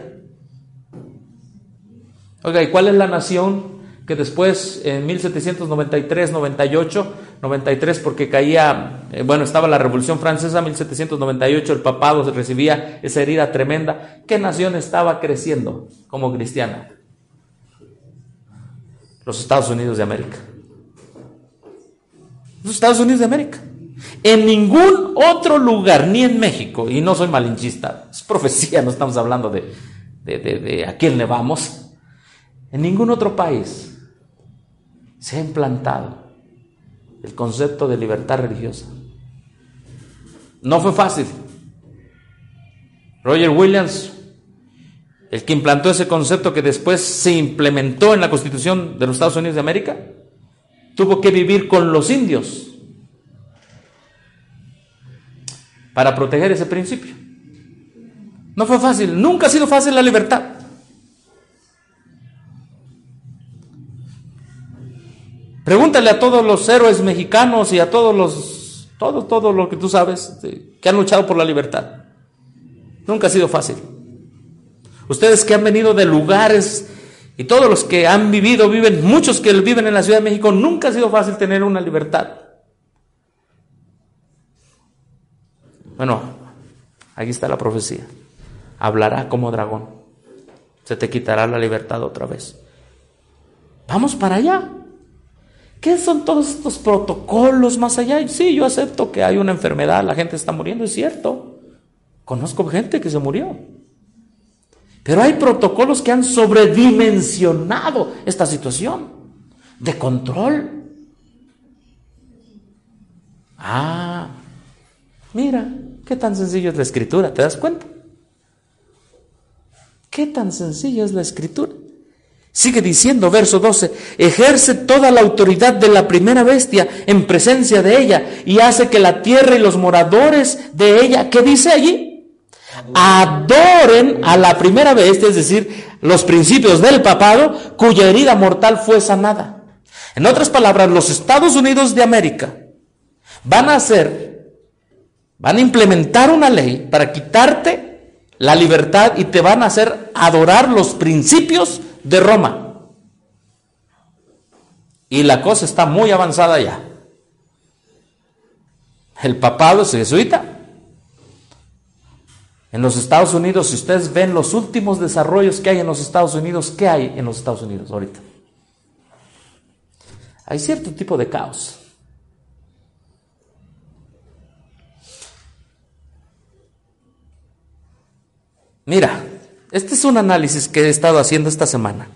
Oiga, ¿y cuál es la nación que después, en 1793, 98, 93, porque caía, estaba la Revolución Francesa, 1798, el papado recibía esa herida tremenda? ¿Qué nación estaba creciendo como cristiana? Los Estados Unidos de América. Los Estados Unidos de América. En ningún otro lugar, ni en México, y no soy malinchista, es profecía, no estamos hablando de a quién le vamos. En ningún otro país se ha implantado el concepto de libertad religiosa. No fue fácil. Roger Williams, el que implantó ese concepto que después se implementó en la Constitución de los Estados Unidos de América, tuvo que vivir con los indios para proteger ese principio. No fue fácil, nunca ha sido fácil la libertad. Pregúntale a todos los héroes mexicanos y a todos todo lo que tú sabes que han luchado por la libertad. Nunca ha sido fácil. Ustedes que han venido de lugares y todos los que han vivido, muchos que viven en la Ciudad de México, nunca ha sido fácil tener una libertad. Bueno, aquí está la profecía. Hablará como dragón. Se te quitará la libertad otra vez. Vamos para allá. ¿Qué son todos estos protocolos más allá? Sí, yo acepto que hay una enfermedad, la gente está muriendo, es cierto. Conozco gente que se murió. Pero hay protocolos que han sobredimensionado esta situación de control. Mira, qué tan sencillo es la escritura, ¿te das cuenta? Qué tan sencilla es la escritura. Sigue diciendo, verso 12, ejerce toda la autoridad de la primera bestia en presencia de ella y hace que la tierra y los moradores de ella, ¿qué dice allí? Adoren a la primera bestia, es decir, los principios del papado, cuya herida mortal fue sanada. En otras palabras, los Estados Unidos de América van a implementar una ley para quitarte la libertad y te van a hacer adorar los principios de Roma. Y la cosa está muy avanzada ya. El papado es jesuita. En los Estados Unidos, si ustedes ven los últimos desarrollos que hay en los Estados Unidos, ¿qué hay en los Estados Unidos ahorita? Hay cierto tipo de caos. Mira, este es un análisis que he estado haciendo esta semana.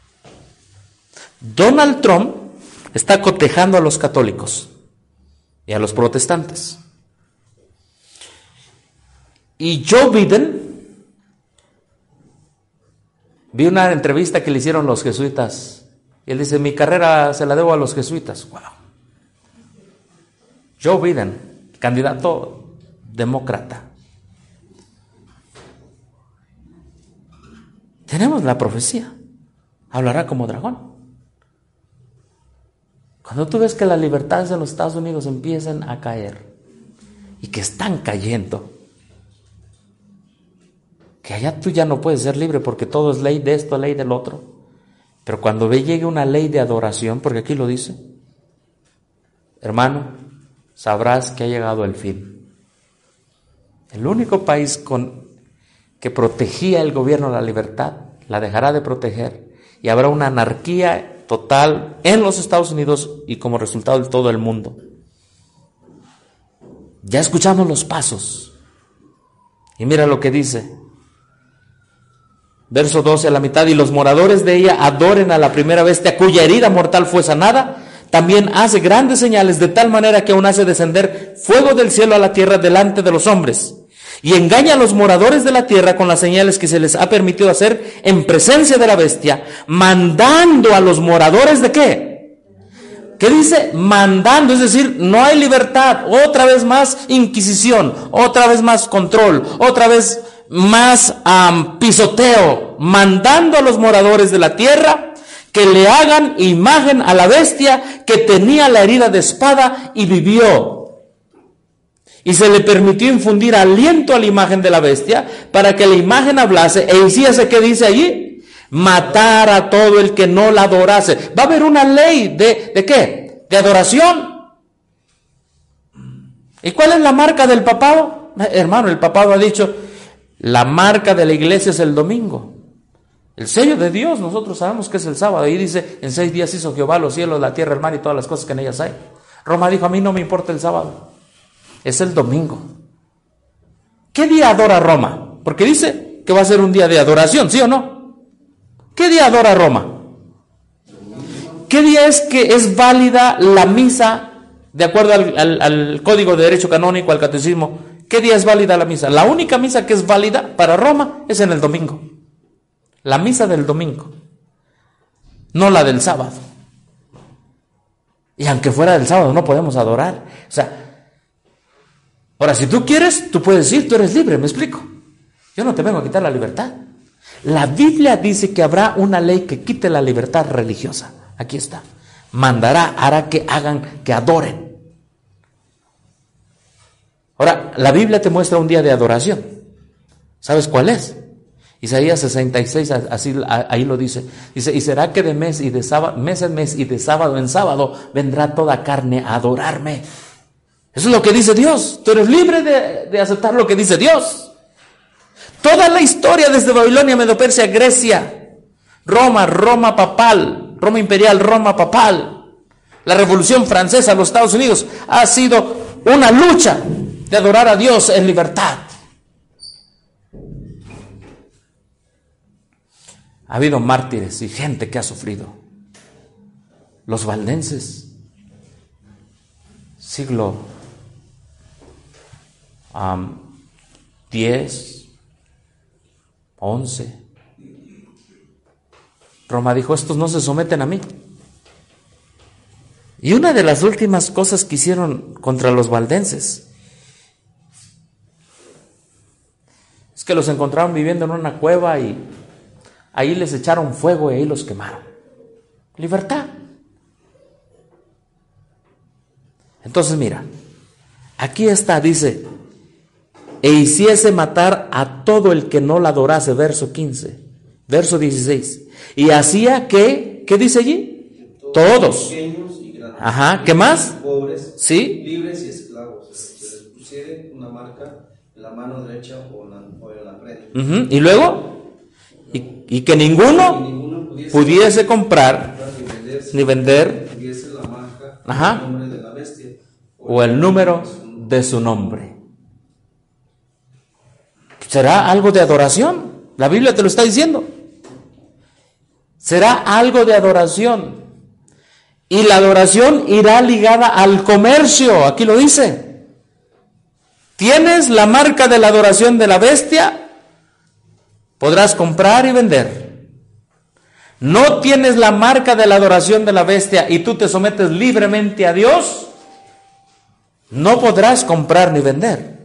Donald Trump está cotejando a los católicos y a los protestantes. Y Joe Biden, vi una entrevista que le hicieron los jesuitas, y él dice, mi carrera se la debo a los jesuitas. Wow. Joe Biden, candidato demócrata. Tenemos la profecía, hablará como dragón. Cuando tú ves que las libertades en los Estados Unidos empiezan a caer y que están cayendo, que allá tú ya no puedes ser libre porque todo es ley de esto, ley del otro, pero cuando llegue una ley de adoración, porque aquí lo dice, hermano, sabrás que ha llegado el fin. El único país que protegía el gobierno la libertad, la dejará de proteger y habrá una anarquía total en los Estados Unidos y como resultado de todo el mundo. Ya escuchamos los pasos y mira lo que dice, verso 12 a la mitad, y los moradores de ella adoren a la primera bestia cuya herida mortal fue sanada, también hace grandes señales de tal manera que aún hace descender fuego del cielo a la tierra delante de los hombres. Y engaña a los moradores de la tierra con las señales que se les ha permitido hacer en presencia de la bestia, mandando a los moradores de ¿qué? ¿Qué dice? Mandando, es decir, no hay libertad, otra vez más inquisición, otra vez más control, otra vez más pisoteo, mandando a los moradores de la tierra que le hagan imagen a la bestia que tenía la herida de espada y vivió. Y se le permitió infundir aliento a la imagen de la bestia para que la imagen hablase e hiciese, ¿qué dice allí? Matar a todo el que no la adorase. Va a haber una ley ¿de qué? De adoración. ¿Y cuál es la marca del papado? Hermano, el papado ha dicho, la marca de la iglesia es el domingo. El sello de Dios, nosotros sabemos que es el sábado. Ahí dice, en 6 días hizo Jehová los cielos, la tierra, el mar y todas las cosas que en ellas hay. Roma dijo, a mí no me importa el sábado, es el domingo. ¿Qué día adora Roma? Porque dice que va a ser un día de adoración, ¿sí o no? ¿Qué día adora Roma? ¿Qué día es que es válida la misa de acuerdo al Código de Derecho Canónico, al Catecismo? ¿Qué día es válida la misa? La única misa que es válida para Roma es en el domingo. La misa del domingo, no la del sábado. Y aunque fuera del sábado no podemos adorar. O sea, ahora si tú quieres, tú puedes ir, tú eres libre, ¿me explico? Yo no te vengo a quitar la libertad. La Biblia dice que habrá una ley que quite la libertad religiosa. Aquí está. Mandará, hará que hagan, que adoren. Ahora, la Biblia te muestra un día de adoración. ¿Sabes cuál es? Isaías 66, así, ahí lo dice. Dice, y será que de mes y de sábado, mes en mes y de sábado en sábado vendrá toda carne a adorarme. Eso es lo que dice Dios. Tú eres libre de aceptar lo que dice Dios. Toda la historia desde Babilonia, Medo-Persia, Grecia, Roma papal, Roma imperial, Roma papal, la Revolución Francesa, los Estados Unidos, ha sido una lucha de adorar a Dios en libertad. Ha habido mártires y gente que ha sufrido. Los valdenses, siglo X, XI. Roma dijo, estos no se someten a mí. Y una de las últimas cosas que hicieron contra los valdenses es que los encontraron viviendo en una cueva y ahí les echaron fuego y ahí los quemaron. Libertad. Entonces mira, aquí está, dice, e hiciese matar a todo el que no la adorase, verso 15, verso 16. Y hacía que, ¿qué dice allí? Todos. Ajá, ¿qué más? Pobres, sí, libres y esclavos. Se les pusiere una marca en la mano derecha o en la frente. Y luego, y que ninguno pudiese comprar ni vender la marca, ajá, el nombre de la bestia, o el número de su nombre. ¿Será algo de adoración? La Biblia te lo está diciendo. Será algo de adoración. Y la adoración irá ligada al comercio. Aquí lo dice. ¿Tienes la marca de la adoración de la bestia? Podrás comprar y vender. ¿No tienes la marca de la adoración de la bestia y tú te sometes libremente a Dios? No podrás comprar ni vender.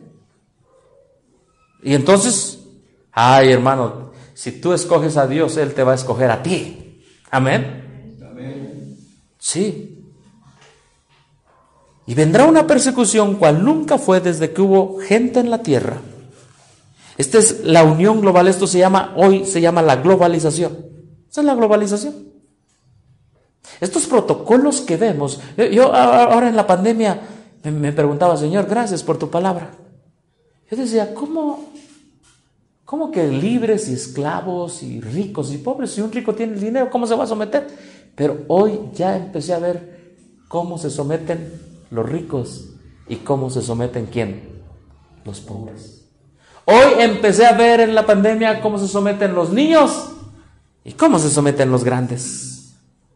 Y entonces, ay hermano, si tú escoges a Dios, Él te va a escoger a ti. Amén. Amén. Sí. Y vendrá una persecución cual nunca fue desde que hubo gente en la tierra. Esta es la unión global. Esto hoy se llama la globalización. Esa es la globalización. Estos protocolos que vemos. Yo ahora en la pandemia me preguntaba, Señor, gracias por tu palabra. Yo decía, ¿cómo que libres y esclavos y ricos y pobres? Si un rico tiene el dinero, ¿cómo se va a someter? Pero hoy ya empecé a ver cómo se someten los ricos y cómo se someten ¿quién? Los pobres. Hoy empecé a ver en la pandemia cómo se someten los niños y cómo se someten los grandes.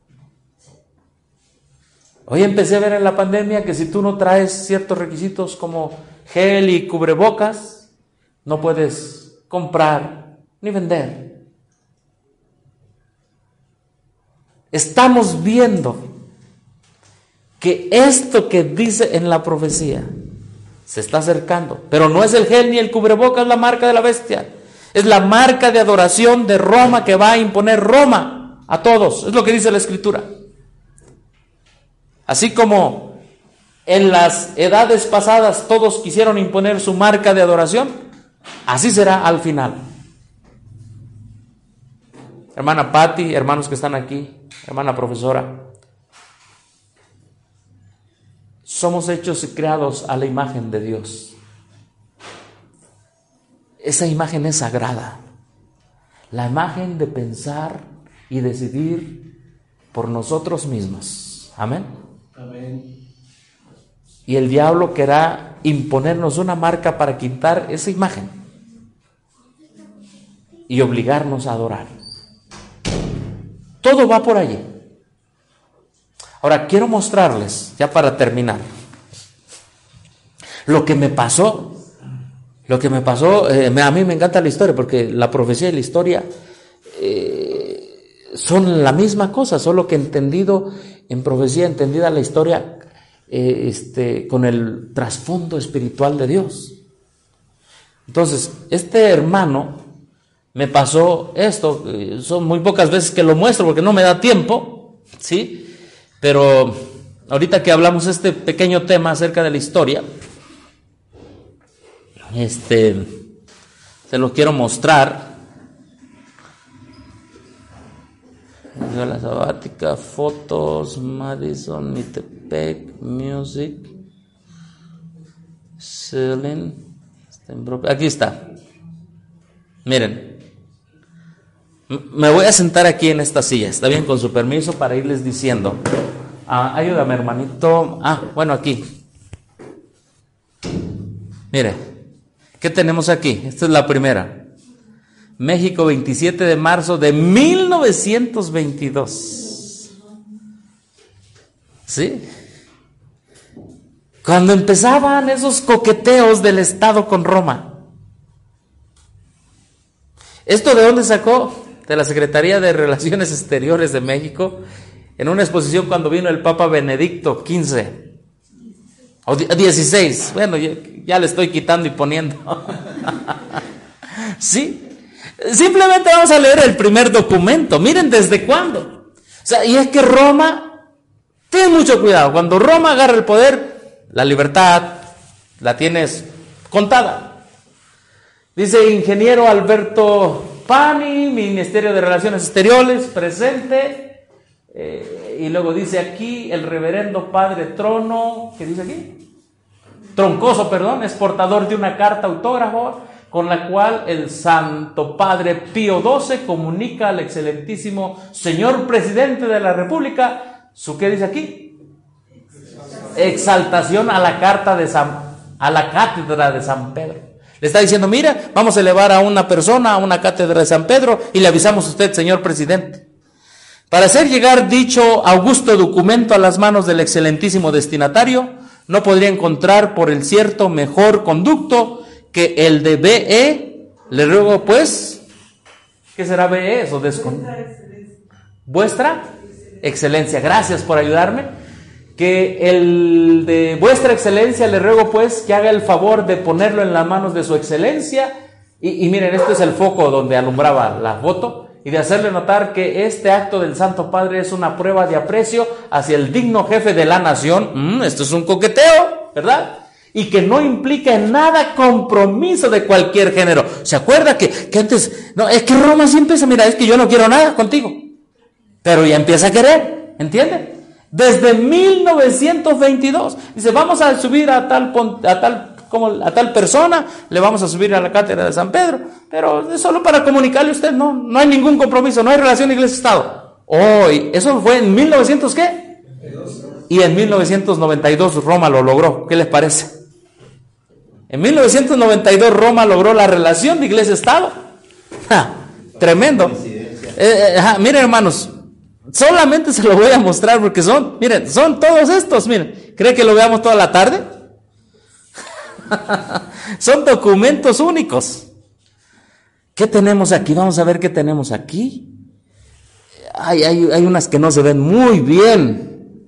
Hoy empecé a ver en la pandemia que si tú no traes ciertos requisitos como gel y cubrebocas, no puedes comprar ni vender. Estamos viendo que esto que dice en la profecía se está acercando, pero no es el gel ni el cubrebocas la marca de la bestia, es la marca de adoración de Roma que va a imponer Roma a todos, es lo que dice la Escritura. Así como en las edades pasadas todos quisieron imponer su marca de adoración, así será al final. Hermana Patti, hermanos que están aquí, hermana profesora, somos hechos y creados a la imagen de Dios. Esa imagen es sagrada. La imagen de pensar y decidir por nosotros mismos. Amén. Amén. Y el diablo querrá imponernos una marca para quitar esa imagen y obligarnos a adorar. Todo va por allí. Ahora quiero mostrarles, ya para terminar, lo que me pasó. A mí me encanta la historia, porque la profecía y la historia son la misma cosa, solo que entendido en profecía, entendida la historia con el trasfondo espiritual de Dios. Entonces, este hermano me pasó esto. Son muy pocas veces que lo muestro porque no me da tiempo, ¿sí? Pero ahorita que hablamos este pequeño tema acerca de la historia, se lo quiero mostrar. La sabática, fotos, Madison, Mitepec, Music, Selling. Aquí está. Miren, me voy a sentar aquí en esta silla, está bien, con su permiso, para irles diciendo. Ayúdame, hermanito. Bueno, aquí. Mire, ¿qué tenemos aquí? Esta es la primera. México, 27 de marzo de 1922. ¿Sí? Cuando empezaban esos coqueteos del Estado con Roma. ¿Esto de dónde sacó? De la Secretaría de Relaciones Exteriores de México, en una exposición cuando vino el Papa Benedicto XV, o 16, bueno, ya le estoy quitando y poniendo. ¿Sí? Simplemente vamos a leer el primer documento. Miren desde cuándo. O sea, y es que Roma, ten mucho cuidado. Cuando Roma agarra el poder, la libertad la tienes contada. Dice ingeniero Alberto Pani, Ministerio de Relaciones Exteriores, presente. Y luego dice aquí el reverendo padre Trono, ¿qué dice aquí? Troncoso, perdón, es portador de una carta autógrafo con la cual el Santo Padre Pío XII comunica al excelentísimo señor presidente de la República, ¿qué dice aquí? Exaltación a la cátedra de San Pedro. Le está diciendo, mira, vamos a elevar a una persona a una cátedra de San Pedro y le avisamos a usted, señor presidente. Para hacer llegar dicho augusto documento a las manos del excelentísimo destinatario, no podría encontrar por el cierto mejor conducto que el de B.E. Le ruego pues, ¿qué será B.E.? Eso vuestra excelencia, gracias por ayudarme. Que el de vuestra excelencia le ruego pues que haga el favor de ponerlo en las manos de su excelencia. Y miren, este es el foco donde alumbraba la foto. Y de hacerle notar que este acto del Santo Padre es una prueba de aprecio hacia el digno jefe de la nación. Esto es un coqueteo, ¿verdad? Y que no implica en nada compromiso de cualquier género. ¿Se acuerda que antes, no, es que Roma sí empieza, mira, es que yo no quiero nada contigo, pero ya empieza a querer, ¿entiende? Desde 1922, dice, vamos a subir a tal persona, le vamos a subir a la cátedra de San Pedro, pero es solo para comunicarle a usted, no hay ningún compromiso, no hay relación Iglesia-Estado. Hoy, eso fue en 1900, ¿qué? 22. Y en 1992 Roma lo logró, ¿qué les parece? En 1992 Roma logró la relación de Iglesia-Estado. Tremendo. Miren, hermanos, solamente se lo voy a mostrar porque son todos estos, miren. ¿Cree que lo veamos toda la tarde? Son documentos únicos. ¿Qué tenemos aquí? Vamos a ver qué tenemos aquí. Hay unas que no se ven muy bien.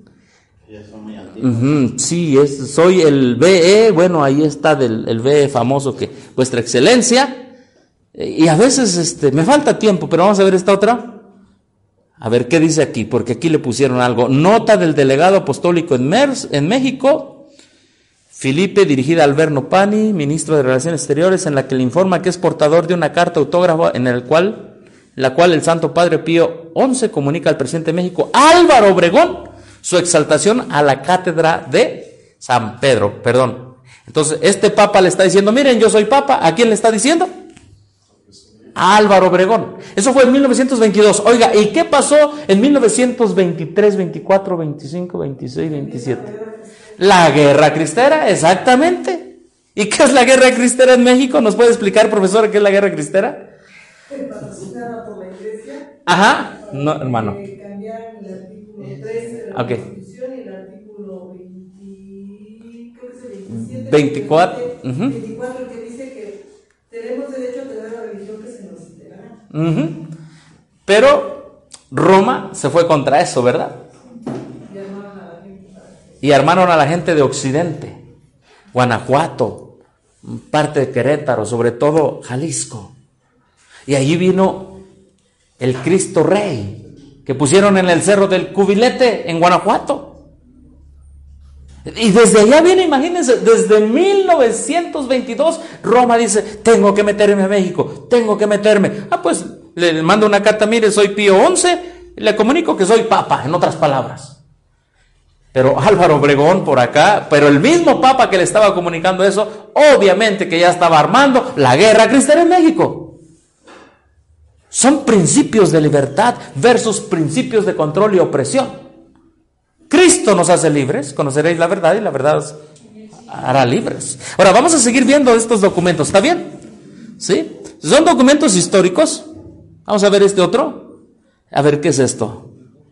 Sí, soy el BE, bueno, ahí está el BE famoso que vuestra excelencia, y a veces me falta tiempo, pero vamos a ver esta otra, a ver qué dice aquí, porque aquí le pusieron algo, nota del delegado apostólico en México, Felipe, dirigida a Alberto Pani, ministro de Relaciones Exteriores, en la que le informa que es portador de una carta autógrafa en la cual el Santo Padre Pío XI comunica al presidente de México, Álvaro Obregón, su exaltación a la cátedra de San Pedro, perdón. Entonces, este papa le está diciendo, miren, yo soy papa. ¿A quién le está diciendo? A Álvaro Obregón. Eso fue en 1922. Oiga, ¿y qué pasó en 1923, 24, 25, 26, 27? La guerra cristera, exactamente. ¿Y qué es la guerra cristera en México? ¿Nos puede explicar, profesor, qué es la guerra cristera? Patrocinada por la iglesia. Ajá, no, hermano. Cambiar el artículo 13 de la Constitución y el artículo 20, creo que es el 27, 24, 24, que dice que tenemos derecho a tener la religión que se nos dé. Pero Roma se fue contra eso, ¿verdad? Y armaron a la gente de Occidente, Guanajuato, parte de Querétaro, sobre todo Jalisco. Y allí vino el Cristo Rey, que pusieron en el Cerro del Cubilete, en Guanajuato. Y desde allá viene, imagínense, desde 1922, Roma dice, tengo que meterme a México, tengo que meterme. Pues le mando una carta, mire, soy Pío XI, le comunico que soy papa, en otras palabras. Pero Álvaro Obregón por acá, pero el mismo papa que le estaba comunicando eso, obviamente que ya estaba armando la guerra cristera en México. Son principios de libertad versus principios de control y opresión. Cristo nos hace libres, conoceréis la verdad y la verdad os hará libres. Ahora vamos a seguir viendo estos documentos, ¿está bien? ¿Sí? Son documentos históricos. Vamos a ver este otro. A ver, ¿qué es esto?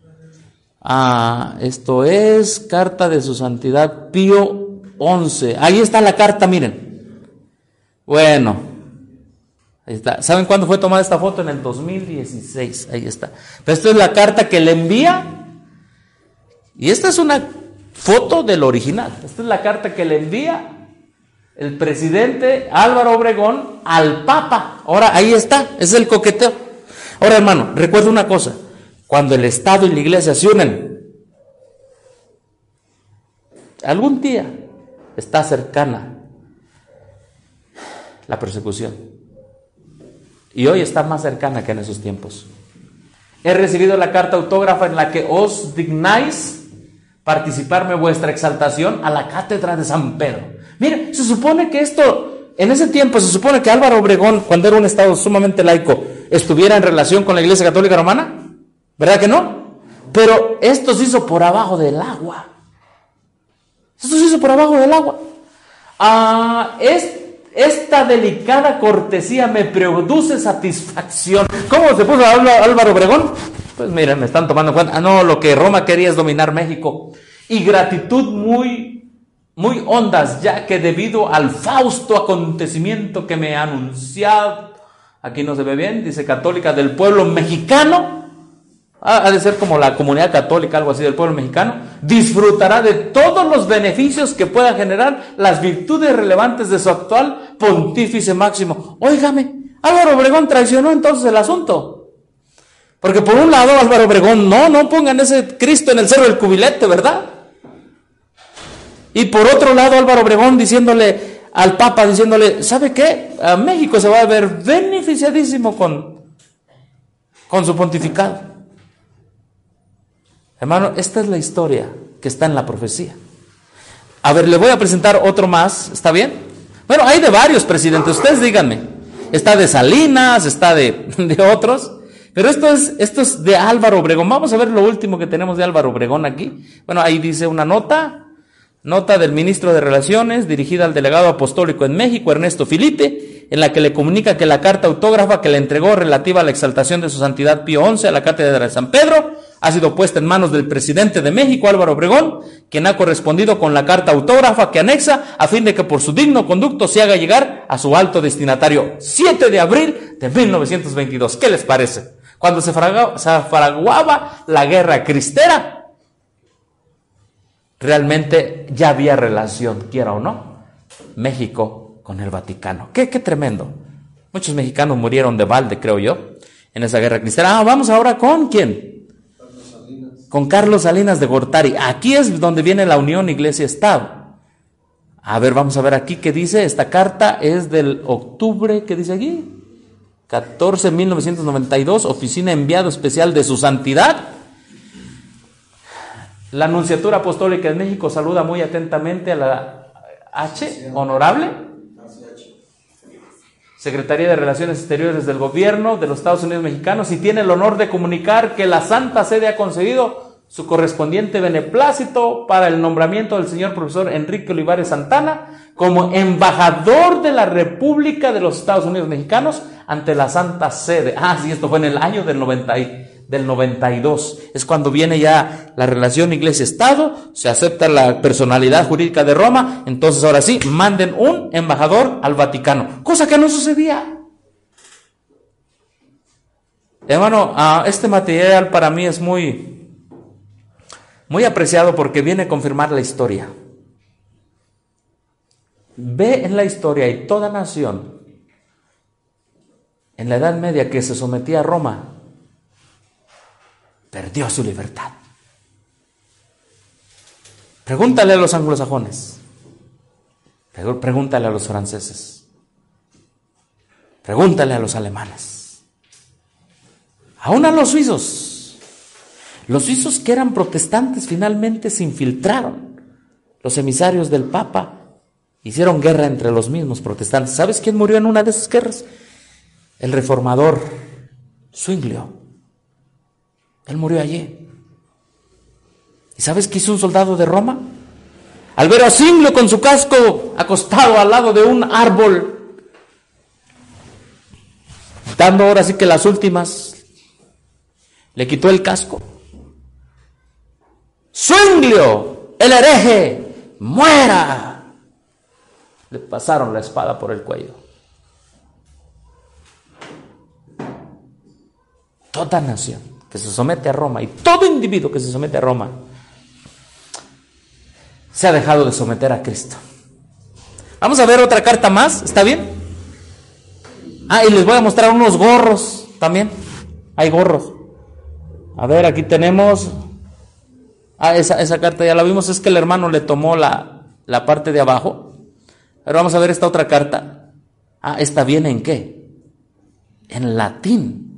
Esto es carta de su santidad Pío XI. Ahí está la carta, miren. Bueno, ahí está. ¿Saben cuándo fue tomada esta foto? En el 2016. Ahí está. Pero esta es la carta que le envía. Y esta es una foto del original. Esta es la carta que le envía el presidente Álvaro Obregón al Papa. Ahora, ahí está. Es el coqueteo. Ahora, hermano, recuerda una cosa. Cuando el Estado y la Iglesia se unen, algún día está cercana la persecución. Y hoy está más cercana que en esos tiempos. He recibido la carta autógrafa en la que os dignáis participarme vuestra exaltación a la cátedra de San Pedro. Mire, se supone que esto, en ese tiempo, se supone que Álvaro Obregón, cuando era un Estado sumamente laico, estuviera en relación con la Iglesia Católica Romana. ¿Verdad que no? Pero esto se hizo por abajo del agua. Esto se hizo por abajo del agua. Esta delicada cortesía me produce satisfacción. ¿Cómo se puso Álvaro Obregón? Pues miren, me están tomando en cuenta. No, lo que Roma quería es dominar México. Y gratitud muy hondas, ya que debido al fausto acontecimiento que me ha anunciado, aquí no se ve bien, dice católica del pueblo mexicano, ha de ser como la comunidad católica, algo así del pueblo mexicano, disfrutará de todos los beneficios que puedan generar las virtudes relevantes de su actual pontífice máximo. Óigame, Álvaro Obregón traicionó entonces el asunto. Porque por un lado Álvaro Obregón, no pongan ese Cristo en el Cerro del Cubilete, ¿verdad? Y por otro lado Álvaro Obregón diciéndole al Papa, diciéndole, ¿sabe qué? A México se va a ver beneficiadísimo con su pontificado. Hermano, esta es la historia que está en la profecía. A ver, le voy a presentar otro más, ¿está bien? Bueno, hay de varios presidentes, ustedes díganme. Está de Salinas, está de otros, pero esto es de Álvaro Obregón. Vamos a ver lo último que tenemos de Álvaro Obregón aquí. Bueno, ahí dice una nota del ministro de Relaciones dirigida al delegado apostólico en México, Ernesto Filipe, en la que le comunica que la carta autógrafa que le entregó relativa a la exaltación de su santidad Pío XI a la cátedra de San Pedro ha sido puesta en manos del presidente de México, Álvaro Obregón, quien ha correspondido con la carta autógrafa que anexa a fin de que por su digno conducto se haga llegar a su alto destinatario. 7 de abril de 1922. ¿Qué les parece? Cuando se fraguaba la guerra cristera, realmente ya había relación, quiera o no, México con el Vaticano. Qué tremendo. Muchos mexicanos murieron de balde, creo yo, en esa guerra cristera. Vamos ahora con ¿quién? Con Carlos Salinas de Gortari. Aquí es donde viene la unión Iglesia-Estado. A ver, vamos a ver aquí qué dice. Esta carta es del octubre, ¿qué dice aquí? 14, 1992, oficina enviado especial de su santidad. La Nunciatura Apostólica en México saluda muy atentamente a la honorable Secretaría de Relaciones Exteriores del Gobierno de los Estados Unidos Mexicanos, y tiene el honor de comunicar que la Santa Sede ha concedido su correspondiente beneplácito para el nombramiento del señor profesor Enrique Olivares Santana como embajador de la República de los Estados Unidos Mexicanos ante la Santa Sede. Sí, esto fue en el año del 92. Es cuando viene ya la relación Iglesia-Estado, se acepta la personalidad jurídica de Roma, entonces ahora sí, manden un embajador al Vaticano, cosa que no sucedía. Hermano, este material para mí es muy apreciado porque viene a confirmar la historia. Ve en la historia y toda nación en la Edad Media que se sometía a Roma perdió su libertad. Pregúntale a los anglosajones, pregúntale a los franceses, pregúntale a los alemanes, aún a los suizos. Los suizos que eran protestantes finalmente se infiltraron. Los emisarios del Papa hicieron guerra entre los mismos protestantes. ¿Sabes quién murió en una de esas guerras? El reformador Zwinglio. Él murió allí. ¿Y sabes qué hizo un soldado de Roma? Al ver a Zwinglio con su casco acostado al lado de un árbol, dando ahora sí que las últimas, le quitó el casco. Zwinglio, el hereje, muera. Le pasaron la espada por el cuello. Toda nación que se somete a Roma y todo individuo que se somete a Roma se ha dejado de someter a Cristo. Vamos a ver otra carta más, ¿está bien? Y les voy a mostrar unos gorros también. Hay gorros. A ver, aquí tenemos. Esa carta ya la vimos, es que el hermano le tomó la parte de abajo. Pero vamos a ver esta otra carta. ¿Esta viene en qué? En latín.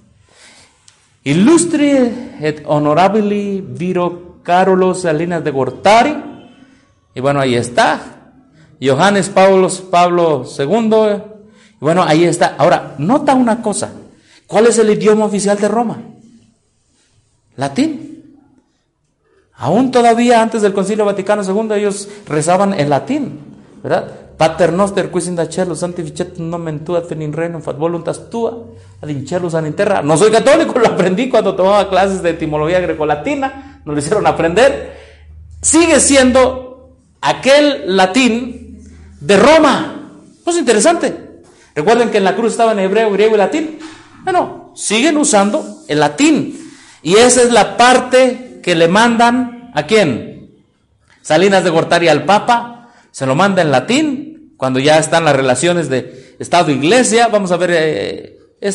Illustri et honorabili viro Carolo Salinas de Gortari. Y bueno, ahí está. Johannes Pablo II. Y bueno, ahí está. Ahora, nota una cosa. ¿Cuál es el idioma oficial de Roma? Latín. Aún todavía antes del Concilio Vaticano II ellos rezaban en latín, ¿verdad? Pater noster quis in da cielo sanctificetur nomen tua ad in regnum fat voluntas tua ad in cielo san in terra. No soy católico, lo aprendí cuando tomaba clases de etimología grecolatina, nos lo hicieron aprender. Sigue siendo aquel latín de Roma. Pues interesante. Recuerden que en la cruz estaba en hebreo, griego y latín. Bueno, siguen usando el latín. Y esa es la parte que le mandan, ¿a quién? Salinas de Gortari al Papa, se lo manda en latín, cuando ya están las relaciones de Estado e Iglesia. Vamos a ver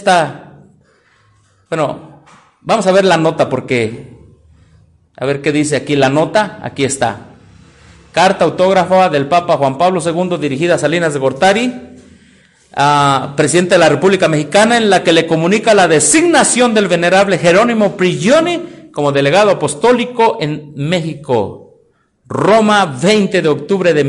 vamos a ver la nota, porque, a ver qué dice aquí la nota, aquí está. Carta autógrafa del Papa Juan Pablo II dirigida a Salinas de Gortari, presidente de la República Mexicana, en la que le comunica la designación del venerable Jerónimo Prigioni como delegado apostólico en México. Roma, 20 de octubre de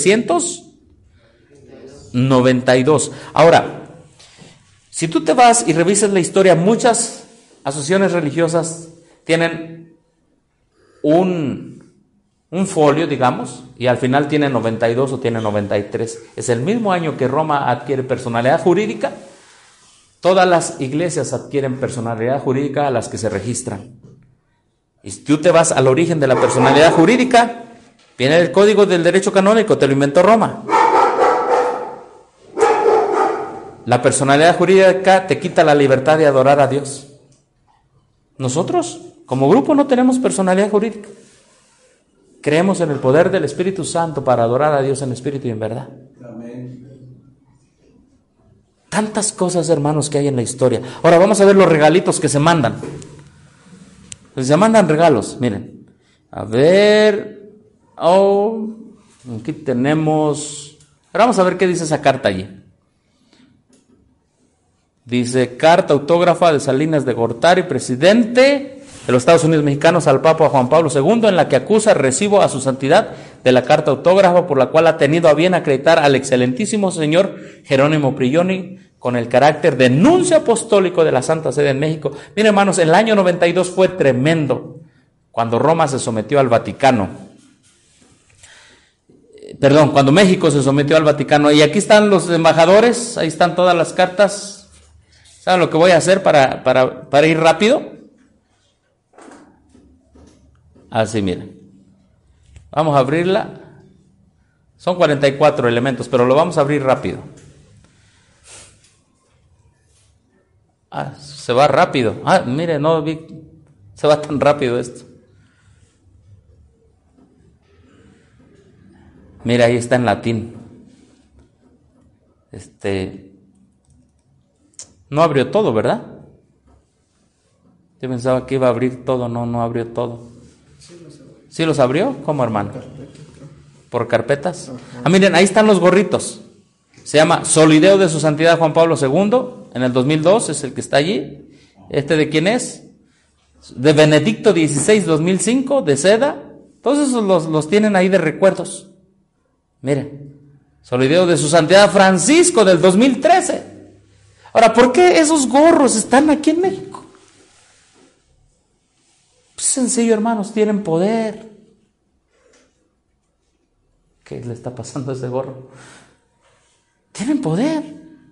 1992. Ahora, si tú te vas y revisas la historia, muchas asociaciones religiosas tienen un folio, digamos, y al final tiene 92 o tiene 93. Es el mismo año que Roma adquiere personalidad jurídica. Todas las iglesias adquieren personalidad jurídica a las que se registran. Y si tú te vas al origen de la personalidad jurídica, viene el Código del Derecho Canónico, te lo inventó Roma. La personalidad jurídica te quita la libertad de adorar a Dios. Nosotros, como grupo, no tenemos personalidad jurídica. Creemos en el poder del Espíritu Santo para adorar a Dios en espíritu y en verdad. Amén. Tantas cosas, hermanos, que hay en la historia. Ahora vamos a ver los regalitos que se mandan. Pues se mandan regalos, miren. A ver. Aquí tenemos. Ahora vamos a ver qué dice esa carta allí. Dice: carta autógrafa de Salinas de Gortari, presidente de los Estados Unidos Mexicanos, al Papa Juan Pablo II, en la que acusa recibo a su santidad de la carta autógrafa por la cual ha tenido a bien acreditar al excelentísimo señor Jerónimo Prigioni con el carácter de nuncio apostólico de la Santa Sede en México. Miren, hermanos, el año 92 fue tremendo. cuando Roma se sometió al Vaticano. Perdón, cuando México se sometió al Vaticano. Y aquí están los embajadores, ahí están todas las cartas. ¿Saben lo que voy a hacer para ir rápido? Así, miren. Vamos a abrirla. Son 44 elementos, pero lo vamos a abrir rápido. Se va rápido. Mire, no vi, se va tan rápido esto. Mira, ahí está en latín. No abrió todo, ¿verdad? Yo pensaba que iba a abrir todo, no abrió todo. ¿Sí los abrió? ¿Cómo, hermano? ¿Por carpetas? Miren, ahí están los gorritos. Se llama Solideo de su Santidad Juan Pablo II, en el 2002, es el que está allí. ¿De quién es? De Benedicto XVI, 2005, de seda. Todos esos los tienen ahí de recuerdos. Miren, Solideo de su Santidad Francisco, del 2013. Ahora, ¿por qué esos gorros están aquí en México? Pues sencillo, hermanos, tienen poder. ¿Qué le está pasando a ese gorro? Tienen poder.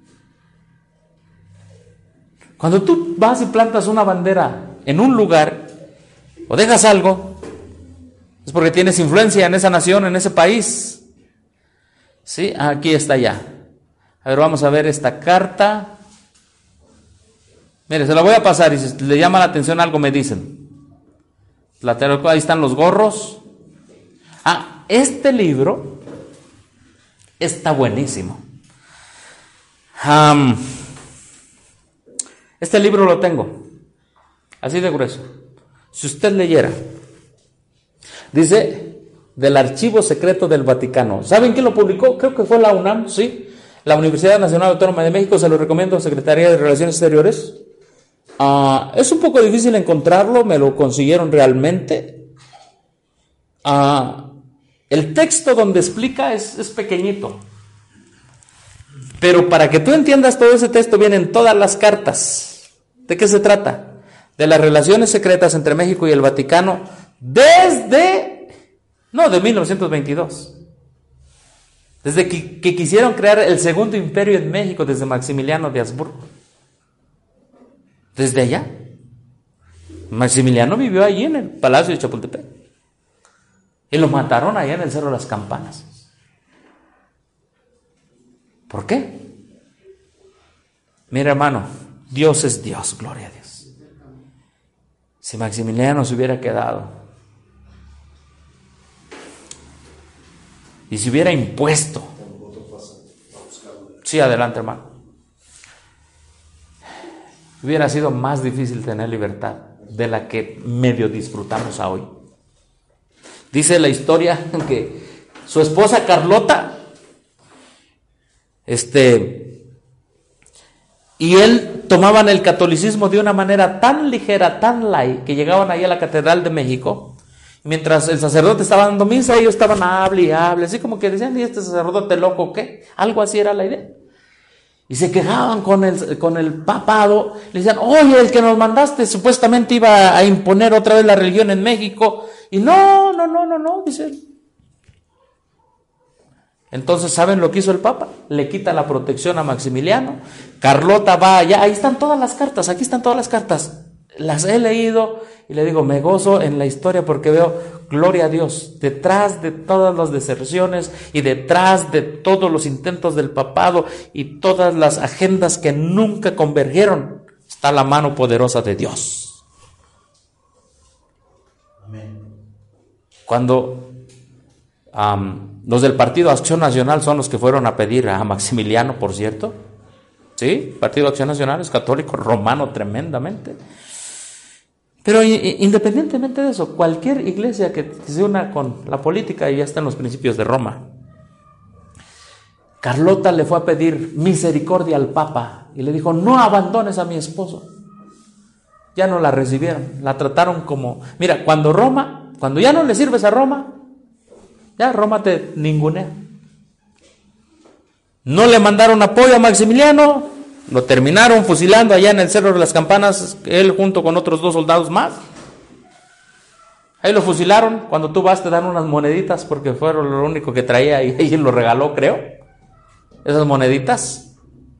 Cuando tú vas y plantas una bandera en un lugar o dejas algo, es porque tienes influencia en esa nación, en ese país. Sí, aquí está ya. A ver, vamos a ver esta carta. Mire, se la voy a pasar y si le llama la atención algo me dicen. Ahí están los gorros. Este libro está buenísimo. Este libro lo tengo así de grueso. Si usted leyera, dice del Archivo Secreto del Vaticano. ¿Saben quién lo publicó? Creo que fue la UNAM, sí. La Universidad Nacional Autónoma de México, se lo recomiendo, Secretaría de Relaciones Exteriores. Es un poco difícil encontrarlo, me lo consiguieron realmente. El texto donde explica es pequeñito. Pero para que tú entiendas todo ese texto vienen todas las cartas. ¿De qué se trata? De las relaciones secretas entre México y el Vaticano de 1922. Desde que quisieron crear el segundo imperio en México, desde Maximiliano de Habsburgo. Desde allá. Maximiliano vivió allí en el Palacio de Chapultepec. Y lo mataron allá en el Cerro de las Campanas. ¿Por qué? Mira, hermano, Dios es Dios, gloria a Dios. Si Maximiliano se hubiera quedado y se hubiera impuesto. Sí, adelante, hermano. Hubiera sido más difícil tener libertad de la que medio disfrutamos a hoy. Dice la historia que su esposa Carlota y él tomaban el catolicismo de una manera tan ligera, tan light, que llegaban ahí a la Catedral de México, y mientras el sacerdote estaba dando misa, ellos estaban hable y hable, así como que decían, ¿y este sacerdote loco qué? Algo así era la idea. Y se quejaban con el papado, le decían, oye, el que nos mandaste supuestamente iba a imponer otra vez la religión en México, y no, dice él. Entonces, ¿saben lo que hizo el Papa? Le quita la protección a Maximiliano. Carlota va allá, ahí están todas las cartas, aquí están todas las cartas. Las he leído y le digo, me gozo en la historia porque veo, gloria a Dios, detrás de todas las deserciones y detrás de todos los intentos del papado y todas las agendas que nunca convergieron, está la mano poderosa de Dios. Amén. Cuando los del Partido Acción Nacional son los que fueron a pedir a Maximiliano, por cierto. Sí, Partido Acción Nacional es católico romano tremendamente. Pero independientemente de eso, cualquier iglesia que se una con la política ya está en los principios de Roma. Carlota le fue a pedir misericordia al Papa y le dijo, no abandones a mi esposo. Ya no la recibieron, la trataron como... Mira, cuando ya no le sirves a Roma, ya Roma te ningunea. No le mandaron apoyo a Maximiliano, lo terminaron fusilando allá en el Cerro de las Campanas, él junto con otros 2 soldados más. Ahí lo fusilaron. Cuando tú vas te dan unas moneditas porque fueron lo único que traía y él lo regaló, creo. Esas moneditas.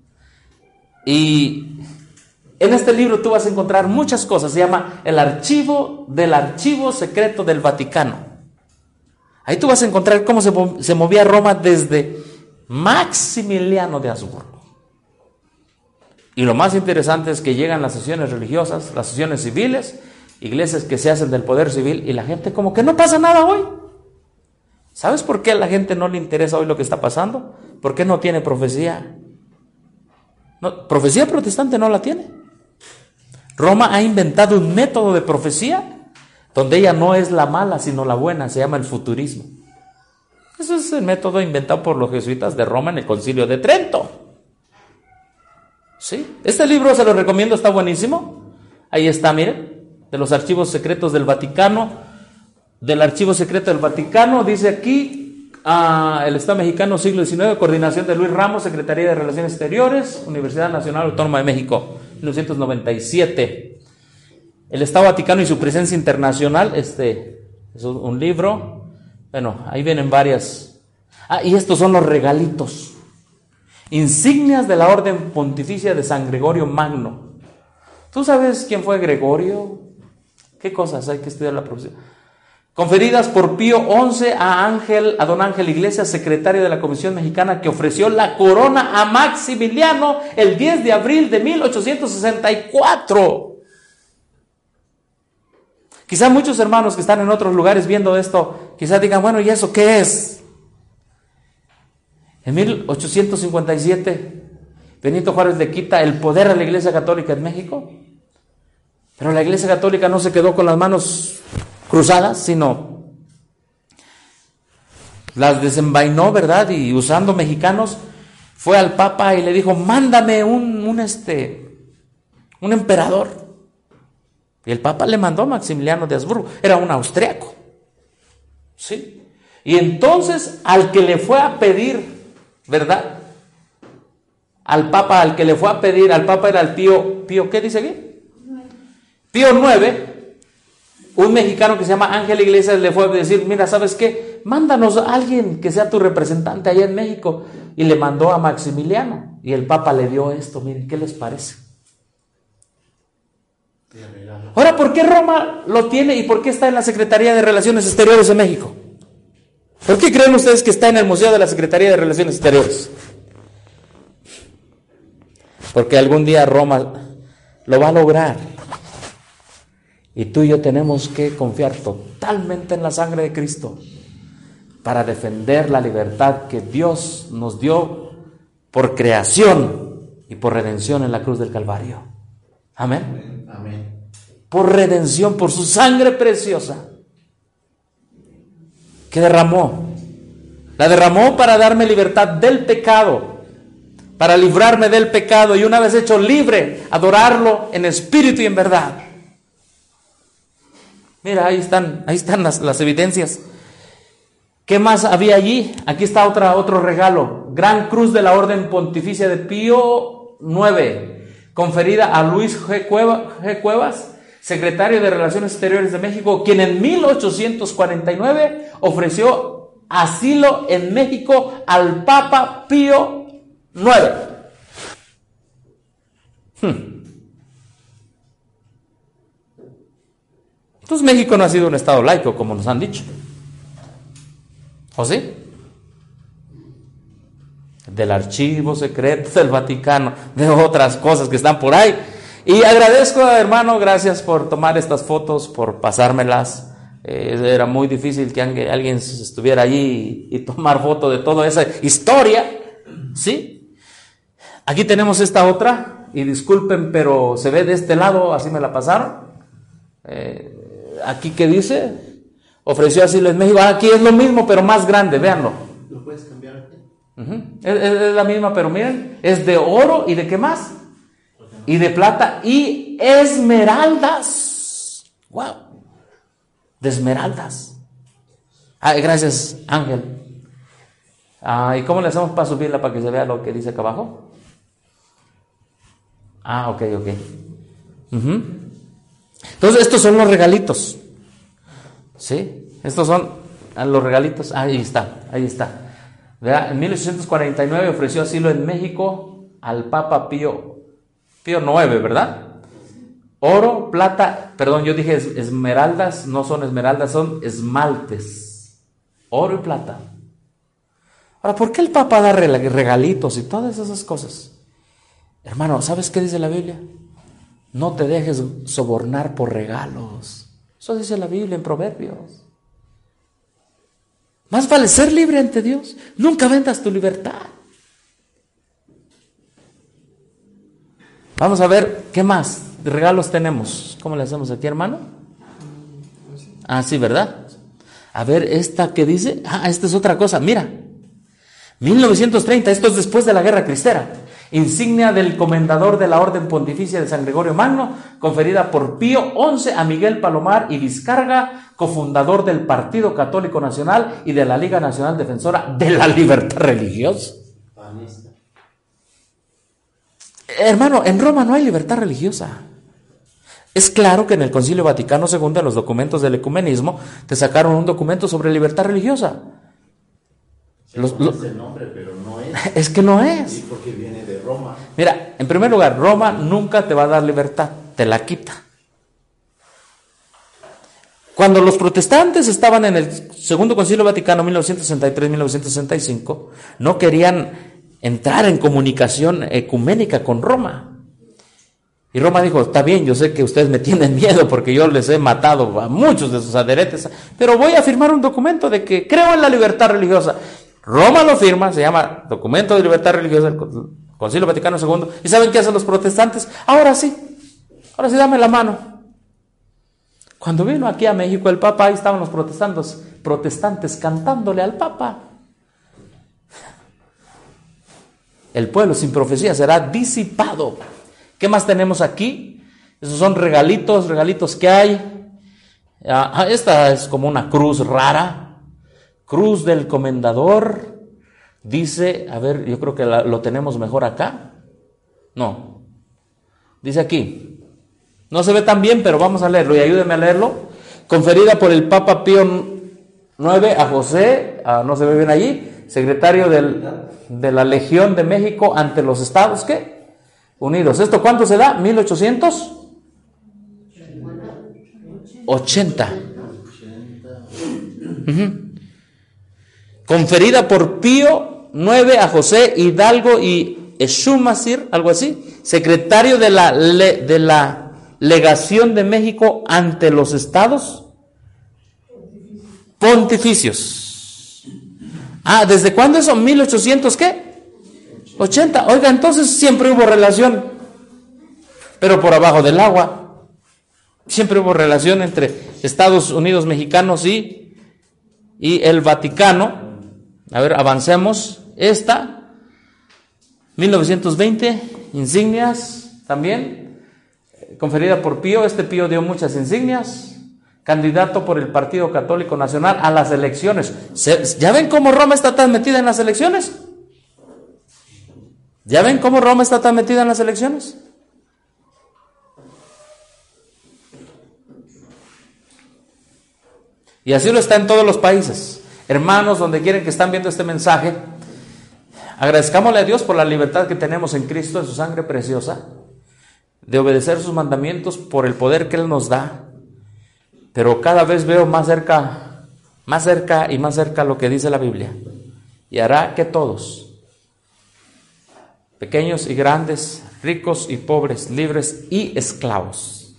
Y en este libro tú vas a encontrar muchas cosas. Se llama El archivo del archivo secreto del Vaticano. Ahí tú vas a encontrar cómo se movía Roma desde Maximiliano de Habsburgo. Y lo más interesante es que llegan las sesiones religiosas, las sesiones civiles, iglesias que se hacen del poder civil, y la gente como que no pasa nada hoy. ¿Sabes por qué a la gente no le interesa hoy lo que está pasando? ¿Por qué no tiene profecía? No, profecía protestante no la tiene. Roma ha inventado un método de profecía donde ella no es la mala sino la buena, se llama el futurismo. Ese es el método inventado por los jesuitas de Roma en el Concilio de Trento. ¿Sí? Este libro se lo recomiendo, está buenísimo. Ahí está, miren, de los archivos secretos del Vaticano. Del archivo secreto del Vaticano, dice aquí, el Estado mexicano, siglo XIX, coordinación de Luis Ramos, Secretaría de Relaciones Exteriores, Universidad Nacional Autónoma de México, 1997. El Estado Vaticano y su presencia internacional, es un libro. Bueno, ahí vienen varias. Y estos son los regalitos. Insignias de la Orden Pontificia de San Gregorio Magno. ¿Tú sabes quién fue Gregorio? ¿Qué cosas hay que estudiar la profesión? Conferidas por Pío XI a don Ángel Iglesias, secretario de la Comisión Mexicana, que ofreció la corona a Maximiliano el 10 de abril de 1864. Quizá muchos hermanos que están en otros lugares viendo esto, quizá digan, bueno, ¿y eso qué es? En 1857, Benito Juárez le quita el poder a la Iglesia Católica en México, pero la Iglesia Católica no se quedó con las manos cruzadas, sino las desenvainó, ¿verdad? Y usando mexicanos, fue al Papa y le dijo, mándame un emperador. Y el Papa le mandó a Maximiliano de Habsburgo, era un austriaco, ¿sí? Y entonces al que le fue a pedir, ¿verdad? Al Papa era el Pío, ¿qué dice aquí? Pío IX, un mexicano que se llama Ángel Iglesias le fue a decir, mira, ¿sabes qué? Mándanos a alguien que sea tu representante allá en México. Y le mandó a Maximiliano. Y el Papa le dio esto, miren, ¿qué les parece? Ahora, ¿por qué Roma lo tiene y por qué está en la Secretaría de Relaciones Exteriores de México? ¿Por qué creen ustedes que está en el Museo de la Secretaría de Relaciones Exteriores? Porque algún día Roma lo va a lograr. Y tú y yo tenemos que confiar totalmente en la sangre de Cristo para defender la libertad que Dios nos dio por creación y por redención en la cruz del Calvario. Amén. Amén. Por redención, por su sangre preciosa que derramó. La derramó para darme libertad del pecado, para librarme del pecado y una vez hecho libre, adorarlo en espíritu y en verdad. Mira, ahí están las evidencias. ¿Qué más había allí? Aquí está otro regalo. Gran Cruz de la Orden Pontificia de Pío IX, conferida a Luis G. Cuevas, secretario de Relaciones Exteriores de México, quien en 1849 ofreció asilo en México al Papa Pío IX. Entonces México no ha sido un estado laico, como nos han dicho. ¿O sí? Del archivo secreto del Vaticano, de otras cosas que están por ahí. Y agradezco, hermano, gracias por tomar estas fotos, por pasármelas. Era muy difícil que alguien estuviera allí y tomar foto de toda esa historia. ¿Sí? Aquí tenemos esta otra, y disculpen, pero se ve de este lado, así me la pasaron. Aquí que dice, ofreció asilo en México. Aquí es lo mismo, pero más grande, véanlo. ¿Lo puedes cambiar aquí? Es la misma, pero miren, es de oro y de qué más, y de plata y esmeraldas. Wow, de esmeraldas. Gracias, Ángel. ¿Y cómo le hacemos para subirla para que se vea lo que dice acá abajo? Ok. Entonces estos son los regalitos. ¿Sí? Estos son los regalitos. Ahí está. ¿Verdad? En 1849 ofreció asilo en México al Papa Pío IX, ¿verdad? Oro, plata, perdón, yo dije esmeraldas, no son esmeraldas, son esmaltes. Oro y plata. Ahora, ¿por qué el Papa da regalitos y todas esas cosas? Hermano, ¿sabes qué dice la Biblia? No te dejes sobornar por regalos. Eso dice la Biblia en Proverbios. Más vale ser libre ante Dios. Nunca vendas tu libertad. Vamos a ver qué más regalos tenemos. ¿Cómo le hacemos aquí, hermano? Ah, sí, ¿verdad? A ver, esta que dice. Ah, esta es otra cosa. Mira, 1930, esto es después de la Guerra Cristera. Insignia del Comendador de la Orden Pontificia de San Gregorio Magno, conferida por Pío XI a Miguel Palomar y Vizcarga, cofundador del Partido Católico Nacional y de la Liga Nacional Defensora de la Libertad Religiosa. Hermano, en Roma no hay libertad religiosa. Es claro que en el Concilio Vaticano II, en los documentos del ecumenismo, te sacaron un documento sobre libertad religiosa. Es el nombre, pero no es. Es que no es. Sí, porque viene de Roma. Mira, en primer lugar, Roma nunca te va a dar libertad, te la quita. Cuando los protestantes estaban en el Segundo Concilio Vaticano, 1963-1965, no querían entrar en comunicación ecuménica con Roma. Y Roma dijo, está bien, yo sé que ustedes me tienen miedo porque yo les he matado a muchos de sus adherentes, pero voy a firmar un documento de que creo en la libertad religiosa. Roma lo firma, se llama Documento de Libertad Religiosa del Concilio Vaticano II. ¿Y saben qué hacen los protestantes? Ahora sí, dame la mano. Cuando vino aquí a México el Papa, ahí estaban los protestantes cantándole al Papa. El pueblo sin profecía será disipado. ¿Qué más tenemos aquí? Esos son regalitos que hay. Esta es como una cruz rara. Cruz del Comendador. Dice, a ver, yo creo que lo tenemos mejor acá. No. Dice aquí. No se ve tan bien, pero vamos a leerlo y ayúdenme a leerlo. Conferida por el Papa Pío IX a José, no se ve bien allí, secretario de la Legión de México ante los Estados, ¿qué? Unidos. ¿Esto cuánto se da? 1880. Conferida por Pío IX a José Hidalgo y Eschumacher, algo así, secretario de la Legación de México ante los Estados Pontificios. ¿Desde cuándo eso? 1800, ¿qué? 80. Oiga, entonces siempre hubo relación, pero por abajo del agua. Siempre hubo relación entre Estados Unidos mexicanos y el Vaticano. A ver, avancemos. Esta, 1920, insignias también, conferida por Pío. Este Pío dio muchas insignias. Candidato por el Partido Católico Nacional a las elecciones. ¿Ya ven cómo Roma está tan metida en las elecciones? ¿Ya ven cómo Roma está tan metida en las elecciones? Y así lo está en todos los países. Hermanos, donde quieren que están viendo este mensaje, agradezcámosle a Dios por la libertad que tenemos en Cristo, en su sangre preciosa, de obedecer sus mandamientos por el poder que Él nos da. Pero cada vez veo más cerca y más cerca lo que dice la Biblia. Y hará que todos, pequeños y grandes, ricos y pobres, libres y esclavos.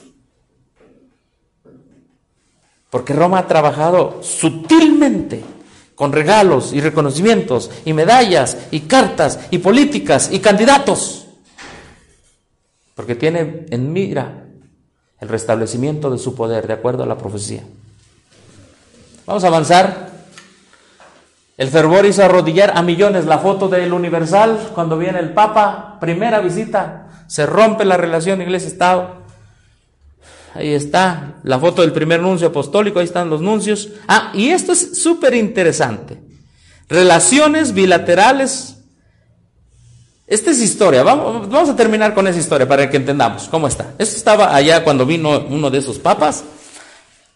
Porque Roma ha trabajado sutilmente con regalos y reconocimientos y medallas y cartas y políticas y candidatos. Porque tiene en mira el restablecimiento de su poder de acuerdo a la profecía. Vamos a avanzar. El fervor hizo arrodillar a millones. La foto del Universal cuando viene el Papa, primera visita, se rompe la relación Iglesia-Estado. Ahí está la foto del primer nuncio apostólico, ahí están los nuncios. Y esto es súper interesante. Relaciones bilaterales. Esta es historia, vamos a terminar con esa historia para que entendamos cómo está. Esto estaba allá cuando vino uno de esos papas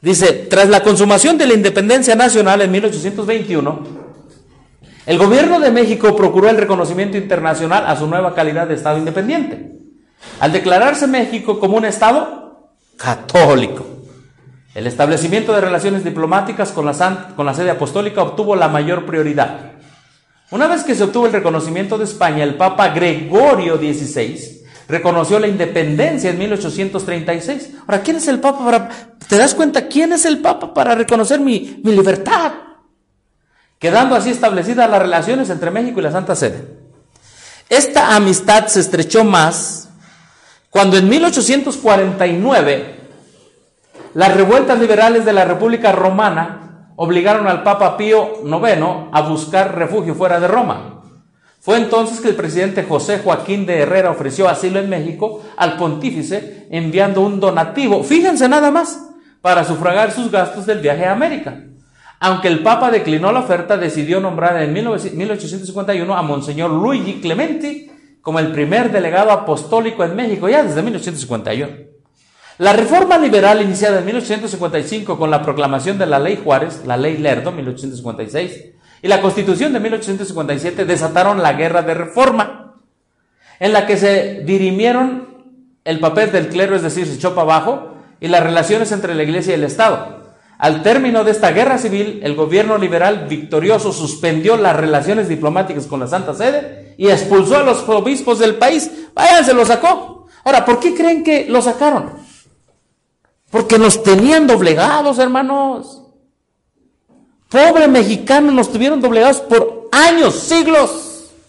Dice, tras la consumación de la independencia nacional en 1821, el gobierno de México procuró el reconocimiento internacional a su nueva calidad de Estado independiente, al declararse México como un Estado católico. El establecimiento de relaciones diplomáticas con la sede apostólica obtuvo la mayor prioridad. Una vez que se obtuvo el reconocimiento de España, el Papa Gregorio XVI reconoció la independencia en 1836. Ahora, ¿quién es el Papa para... ¿Te das cuenta quién es el Papa para reconocer mi libertad? Quedando así establecidas las relaciones entre México y la Santa Sede. Esta amistad se estrechó más cuando en 1849 las revueltas liberales de la República Romana obligaron al Papa Pío IX a buscar refugio fuera de Roma. Fue entonces que el presidente José Joaquín de Herrera ofreció asilo en México al pontífice enviando un donativo, fíjense nada más, para sufragar sus gastos del viaje a América. Aunque el Papa declinó la oferta, decidió nombrar en 1851 a Monseñor Luigi Clementi como el primer delegado apostólico en México, ya desde 1851. La reforma liberal iniciada en 1855 con la proclamación de la Ley Juárez, la Ley Lerdo, 1856, y la Constitución de 1857 desataron la Guerra de Reforma, en la que se dirimieron el papel del clero, es decir, se echó para abajo, y las relaciones entre la Iglesia y el Estado. Al término de esta guerra civil, el gobierno liberal victorioso suspendió las relaciones diplomáticas con la Santa Sede y expulsó a los obispos del país. Vayan, se lo sacó. Ahora, ¿por qué creen que lo sacaron? Porque nos tenían doblegados, hermanos. Pobre mexicano, nos tuvieron doblegados por años, siglos.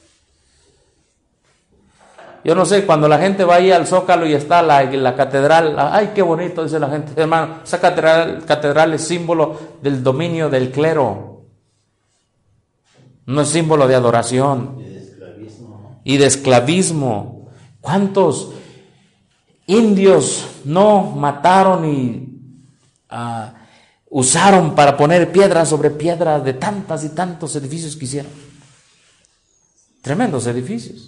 Yo no sé, cuando la gente va ahí al Zócalo y está la catedral, ay, qué bonito, dice la gente, hermano, esa catedral es símbolo del dominio del clero, no es símbolo de adoración y de esclavismo. ¿Cuántos indios no mataron y usaron para poner piedra sobre piedra de tantas y tantos edificios que hicieron? Tremendos edificios.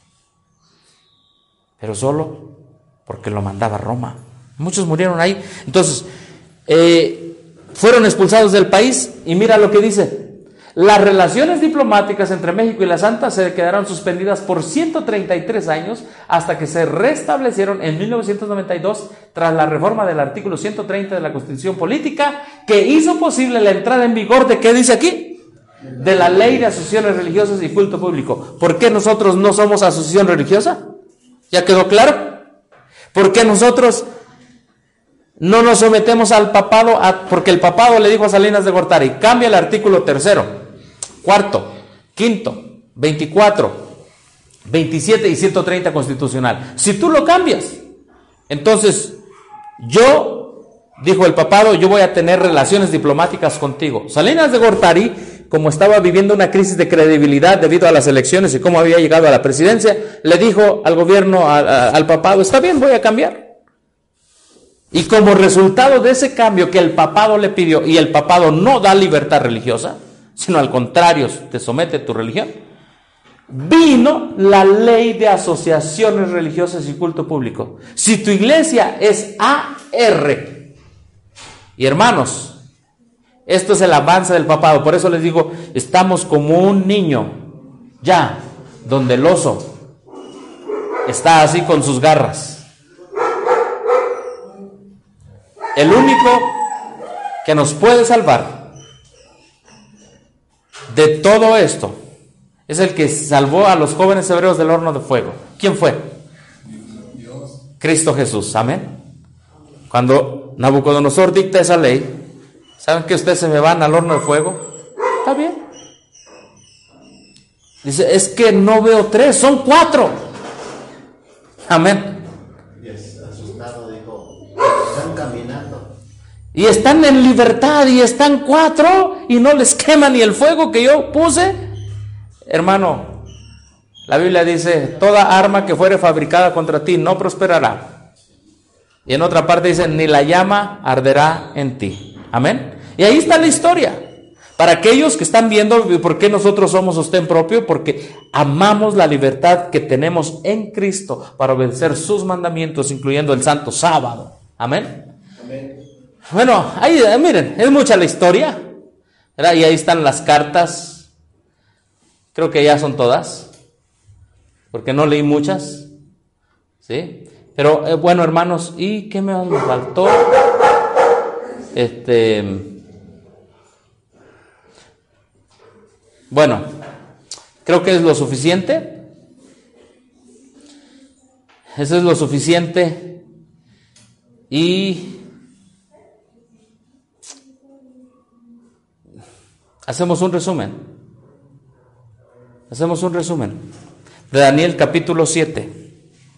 Pero solo porque lo mandaba Roma. Muchos murieron ahí. Entonces, fueron expulsados del país y mira lo que dice. Las relaciones diplomáticas entre México y la Santa Sede quedaron suspendidas por 133 años hasta que se restablecieron en 1992 tras la reforma del artículo 130 de la Constitución Política que hizo posible la entrada en vigor de, ¿qué dice aquí? De la Ley de Asociaciones Religiosas y Culto Público. ¿Por qué nosotros no somos asociación religiosa? ¿Ya quedó claro? ¿Por qué nosotros no nos sometemos al papado? Porque el papado le dijo a Salinas de Gortari, cambia el artículo 3º, 4º, 5º, 24, 27 y 130 constitucional. Si tú lo cambias, entonces dijo el papado, yo voy a tener relaciones diplomáticas contigo. Salinas de Gortari, como estaba viviendo una crisis de credibilidad debido a las elecciones y cómo había llegado a la presidencia, le dijo al gobierno, al papado, está bien, voy a cambiar. Y como resultado de ese cambio que el papado le pidió, y el papado no da libertad religiosa, sino al contrario, te somete a tu religión, vino la Ley de Asociaciones Religiosas y Culto Público. Si tu iglesia es AR, y hermanos, esto es el avance del papado. Por eso les digo, estamos como un niño, ya, donde el oso está así con sus garras. El único que nos puede salvar de todo esto es el que salvó a los jóvenes hebreos del horno de fuego. ¿Quién fue? Dios. Cristo Jesús, amén. Cuando Nabucodonosor dicta esa ley, ¿saben que ustedes se me van al horno de fuego? Está bien. Dice, es que no veo 3, son 4. Amén. Y asustado dijo, están caminando. Y están en libertad y están 4 y no les quema ni el fuego que yo puse. Hermano, la Biblia dice, toda arma que fuere fabricada contra ti no prosperará. Y en otra parte dice, ni la llama arderá en ti. Amén. Y ahí está la historia. Para aquellos que están viendo por qué nosotros somos sostén propio, porque amamos la libertad que tenemos en Cristo para obedecer sus mandamientos, incluyendo el santo sábado. Amén. Amén. Bueno, ahí miren, es mucha la historia, ¿verdad? Y ahí están las cartas. Creo que ya son todas, porque no leí muchas, ¿sí? Pero bueno, hermanos, ¿y qué me faltó? Bueno, creo que es lo suficiente. Eso es lo suficiente. Y hacemos un resumen. De Daniel capítulo 7.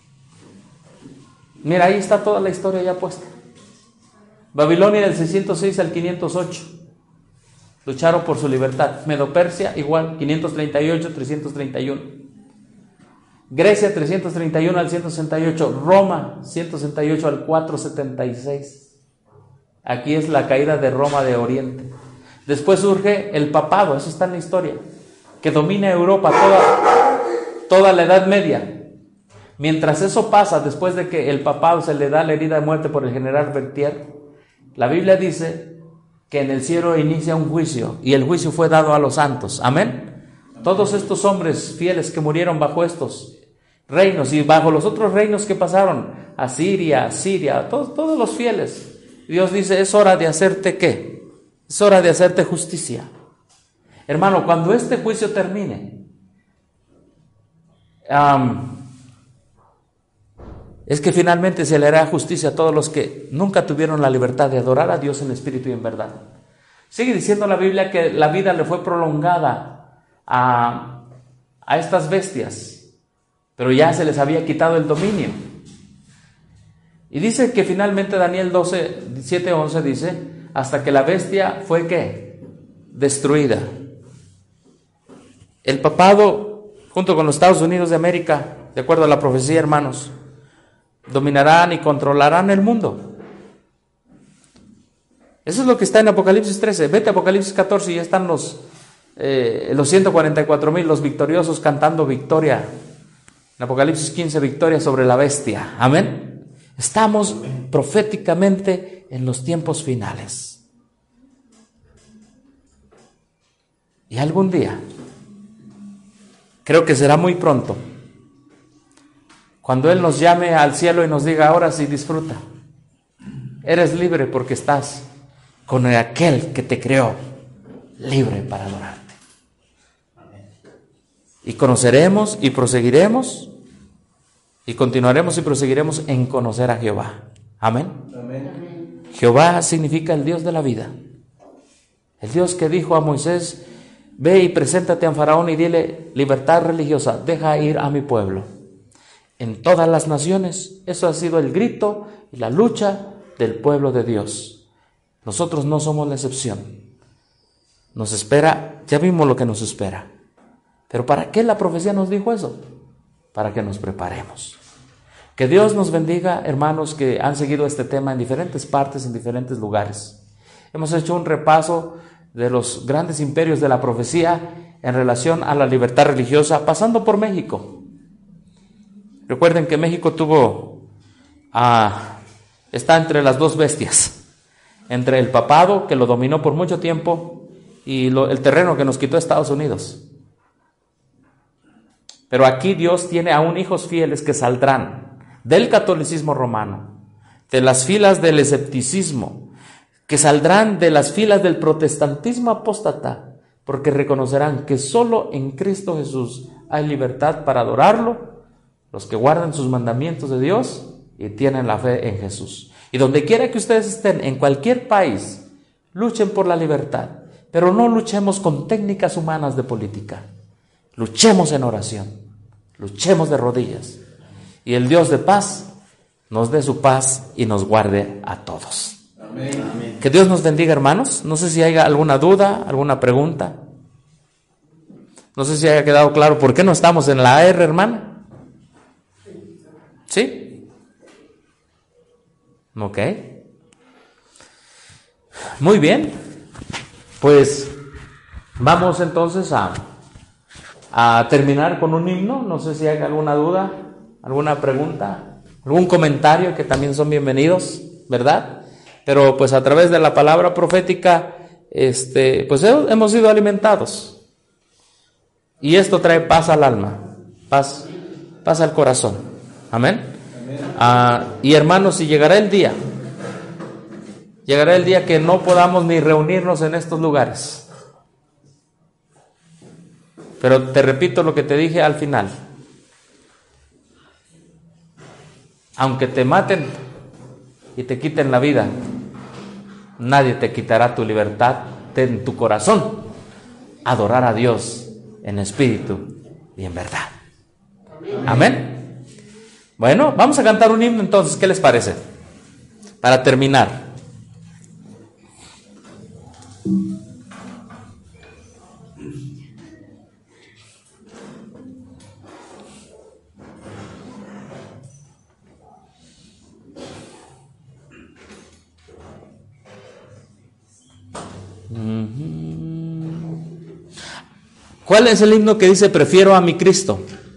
Mira, ahí está toda la historia ya puesta. Babilonia del 606 al 508. Lucharon por su libertad. Medo-Persia igual, 538, 331. Grecia 331 al 168. Roma 168 al 476. Aquí es la caída de Roma de Oriente. Después surge el papado, eso está en la historia, que domina Europa toda la Edad Media. Mientras eso pasa, después de que el papado se le da la herida de muerte por el general Berthier, la Biblia dice que en el cielo inicia un juicio, y el juicio fue dado a los santos. Amén. Todos estos hombres fieles que murieron bajo estos reinos y bajo los otros reinos que pasaron, Asiria, Siria, todos los fieles, Dios dice, es hora de hacerte ¿qué? Es hora de hacerte justicia. Hermano, cuando este juicio termine, es que finalmente se le hará justicia a todos los que nunca tuvieron la libertad de adorar a Dios en espíritu y en verdad. Sigue diciendo la Biblia que la vida le fue prolongada a estas bestias, pero ya se les había quitado el dominio. Y dice que finalmente Daniel 7:11 dice, hasta que la bestia fue ¿qué? Destruida. El papado, junto con los Estados Unidos de América, de acuerdo a la profecía, hermanos, dominarán y controlarán el mundo. Eso es lo que está en Apocalipsis 13. Vete a Apocalipsis 14 y ya están los 144,000, los victoriosos cantando victoria. En Apocalipsis 15, victoria sobre la bestia. Amén. Estamos proféticamente en los tiempos finales. Y algún día, creo que será muy pronto, cuando Él nos llame al cielo y nos diga, ahora sí disfruta, eres libre porque estás con aquel que te creó, libre para adorarte. Y conoceremos y proseguiremos y continuaremos y proseguiremos en conocer a Jehová. Amén. Amén. Jehová significa el Dios de la vida. El Dios que dijo a Moisés, ve y preséntate a Faraón y dile, libertad religiosa, deja ir a mi pueblo. En todas las naciones, eso ha sido el grito y la lucha del pueblo de Dios. Nosotros no somos la excepción. Nos espera, ya vimos lo que nos espera. Pero ¿para qué la profecía nos dijo eso? Para que nos preparemos. Que Dios nos bendiga, hermanos que han seguido este tema en diferentes partes, en diferentes lugares. Hemos hecho un repaso de los grandes imperios de la profecía en relación a la libertad religiosa, pasando por México. Recuerden que México está entre las dos bestias, entre el papado, que lo dominó por mucho tiempo, y el terreno que nos quitó Estados Unidos. Pero aquí Dios tiene aún hijos fieles que saldrán del catolicismo romano, de las filas del escepticismo, que saldrán de las filas del protestantismo apóstata, porque reconocerán que solo en Cristo Jesús hay libertad para adorarlo, los que guardan sus mandamientos de Dios y tienen la fe en Jesús. Y donde quiera que ustedes estén, en cualquier país, luchen por la libertad, pero no luchemos con técnicas humanas de política. Luchemos en oración, luchemos de rodillas, y el Dios de paz nos dé su paz y nos guarde a todos. Amén. Que Dios nos bendiga, hermanos. No sé si haya alguna duda, alguna pregunta. No sé si haya quedado claro por qué no estamos en la AR, hermana. ¿Sí? Ok. Muy bien. Pues vamos entonces a terminar con un himno. No sé si hay alguna duda, alguna pregunta, algún comentario, que también son bienvenidos, ¿verdad? Pero pues a través de la palabra profética, pues hemos sido alimentados. Y esto trae paz al alma, paz al corazón. Amén. Y hermanos, si llegará el día que no podamos ni reunirnos en estos lugares. Pero te repito lo que te dije al final. Aunque te maten y te quiten la vida, nadie te quitará tu libertad en tu corazón. Adorar a Dios en espíritu y en verdad. Amén. Bueno, vamos a cantar un himno entonces, ¿qué les parece? Para terminar. ¿Cuál es el himno que dice prefiero a mi Cristo?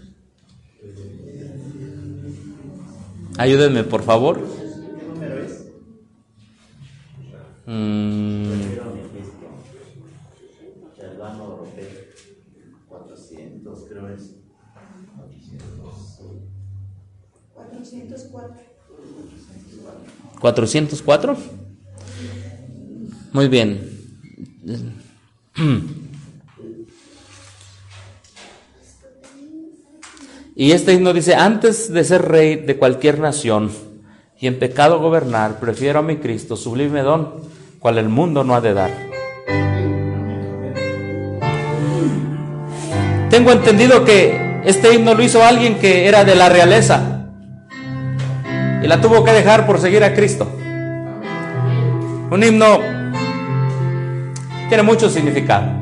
Ayúdenme, por favor. ¿Qué número es? Prefiero a mi Cristo. Charlano Europeo. 400, creo es. 404. 404. Muy bien. Y este himno dice: antes de ser rey de cualquier nación y en pecado gobernar, prefiero a mi Cristo, sublime don, cual el mundo no ha de dar. Tengo entendido que este himno lo hizo alguien que era de la realeza y la tuvo que dejar por seguir a Cristo. Un himno tiene mucho significado.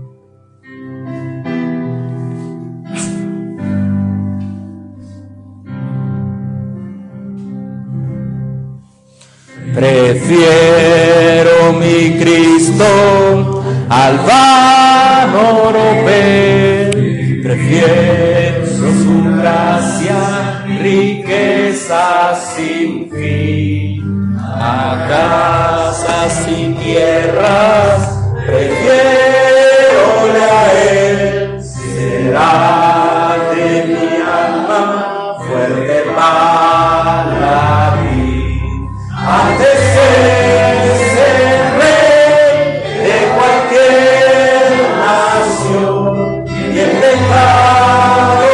Prefiero mi Cristo al vano oropel, prefiero su gracia, riqueza sin fin, a casas y tierras, prefiero a él, será de mi alma fuerte para mí. Antes de ser rey de cualquier nación y en pecado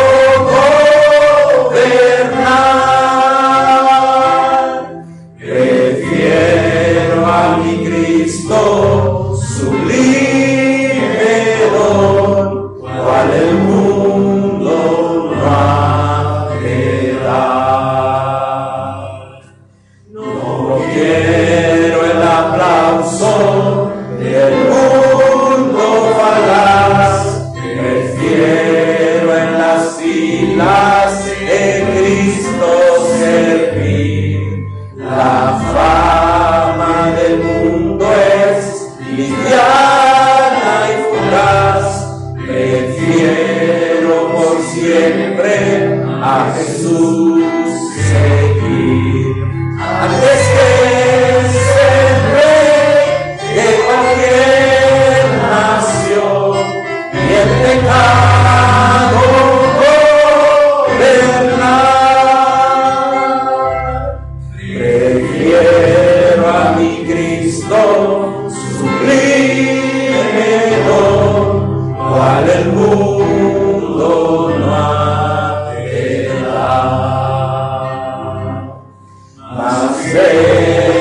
gobernar, prefiero a mi Cristo, sublime don, cual el mundo no ha de dar. Quiero el aplauso del mundo falaz, prefiero en las filas de Cristo servir. La fama del mundo es liviana y fugaz, prefiero por siempre a Jesús seguir. Antes que ser rey de cualquier nación y el pecado gobernar, prefiero a mi Cristo, sublime don, cual el mundo no ha de dar. Mas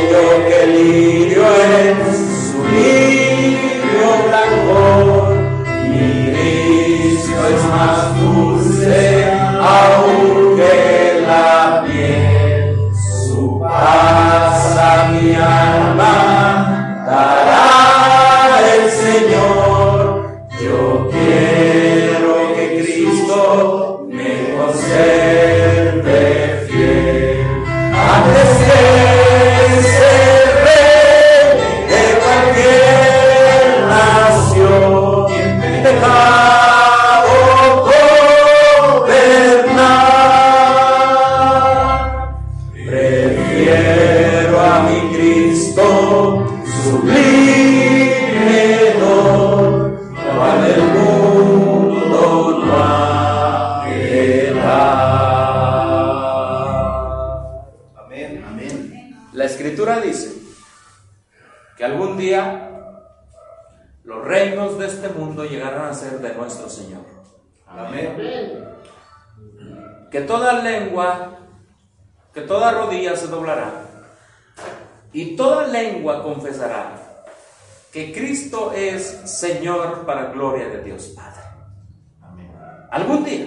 Amén. Amén. La Escritura dice que algún día los reinos de este mundo llegarán a ser de nuestro Señor. Amén. Que toda lengua, que toda rodilla se doblará y toda lengua confesará que Cristo es Señor para gloria de Dios Padre. Amén. Algún día,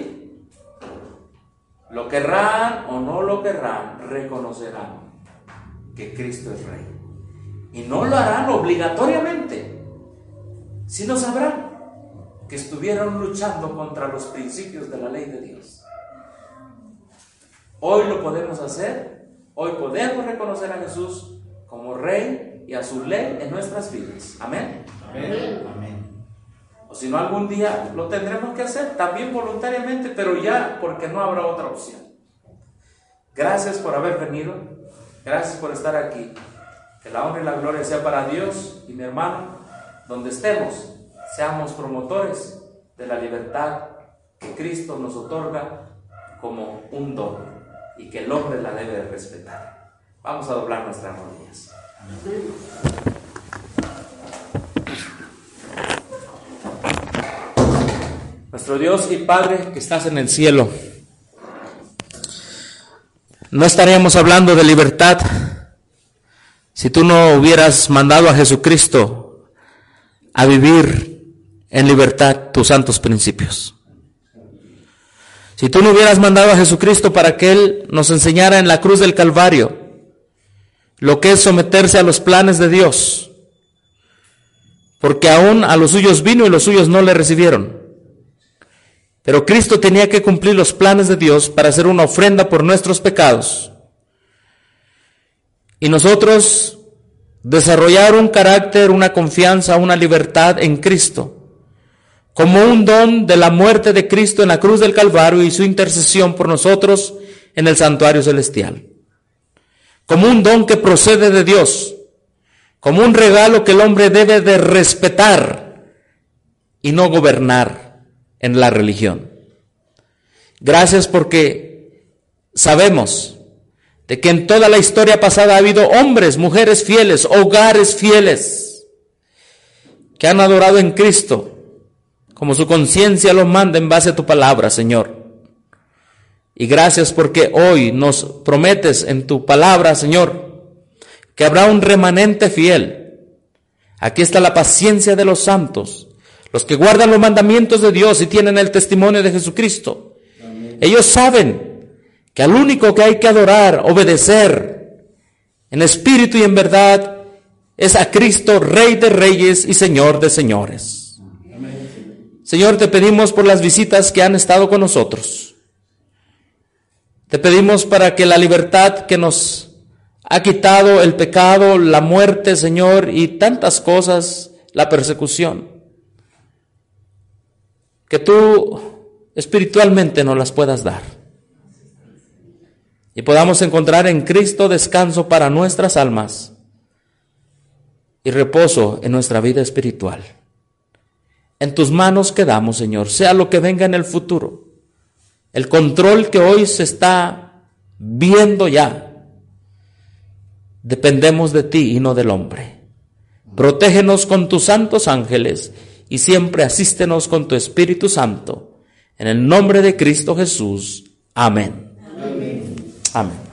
lo querrán o no lo querrán, reconocerán que Cristo es Rey. Y no lo harán obligatoriamente, sino sabrán que estuvieron luchando contra los principios de la ley de Dios. Hoy lo podemos hacer, hoy podemos reconocer a Jesús como Rey y a su ley en nuestras vidas. Amén. Amén. Amén. O si no, algún día lo tendremos que hacer, también voluntariamente, pero ya porque no habrá otra opción. Gracias por haber venido, gracias por estar aquí. Que la honra y la gloria sea para Dios. Y mi hermano, donde estemos, seamos promotores de la libertad que Cristo nos otorga como un don y que el hombre la debe de respetar. Vamos a doblar nuestras rodillas. Nuestro Dios y Padre que estás en el cielo, no estaríamos hablando de libertad si tú no hubieras mandado a Jesucristo a vivir en libertad tus santos principios. Si tú no hubieras mandado a Jesucristo para que Él nos enseñara en la cruz del Calvario lo que es someterse a los planes de Dios, porque aún a los suyos vino y los suyos no le recibieron. Pero Cristo tenía que cumplir los planes de Dios para hacer una ofrenda por nuestros pecados. Y nosotros desarrollar un carácter, una confianza, una libertad en Cristo, como un don de la muerte de Cristo en la cruz del Calvario y su intercesión por nosotros en el santuario celestial. Como un don que procede de Dios, como un regalo que el hombre debe de respetar y no gobernar en la religión. Gracias porque sabemos de que en toda la historia pasada ha habido hombres, mujeres fieles, hogares fieles, que han adorado en Cristo, como su conciencia los manda en base a tu palabra, Señor. Y gracias porque hoy nos prometes en tu palabra, Señor, que habrá un remanente fiel. Aquí está la paciencia de los santos, los que guardan los mandamientos de Dios y tienen el testimonio de Jesucristo. Amén. Ellos saben que al único que hay que adorar, obedecer, en espíritu y en verdad, es a Cristo, Rey de Reyes y Señor de Señores. Amén. Señor, te pedimos por las visitas que han estado con nosotros. Te pedimos para que la libertad que nos ha quitado el pecado, la muerte, Señor, y tantas cosas, la persecución, que tú espiritualmente nos las puedas dar. Y podamos encontrar en Cristo descanso para nuestras almas y reposo en nuestra vida espiritual. En tus manos quedamos, Señor, sea lo que venga en el futuro. El control que hoy se está viendo ya, dependemos de ti y no del hombre. Protégenos con tus santos ángeles y siempre asístenos con tu Espíritu Santo. En el nombre de Cristo Jesús. Amén. Amén. Amén.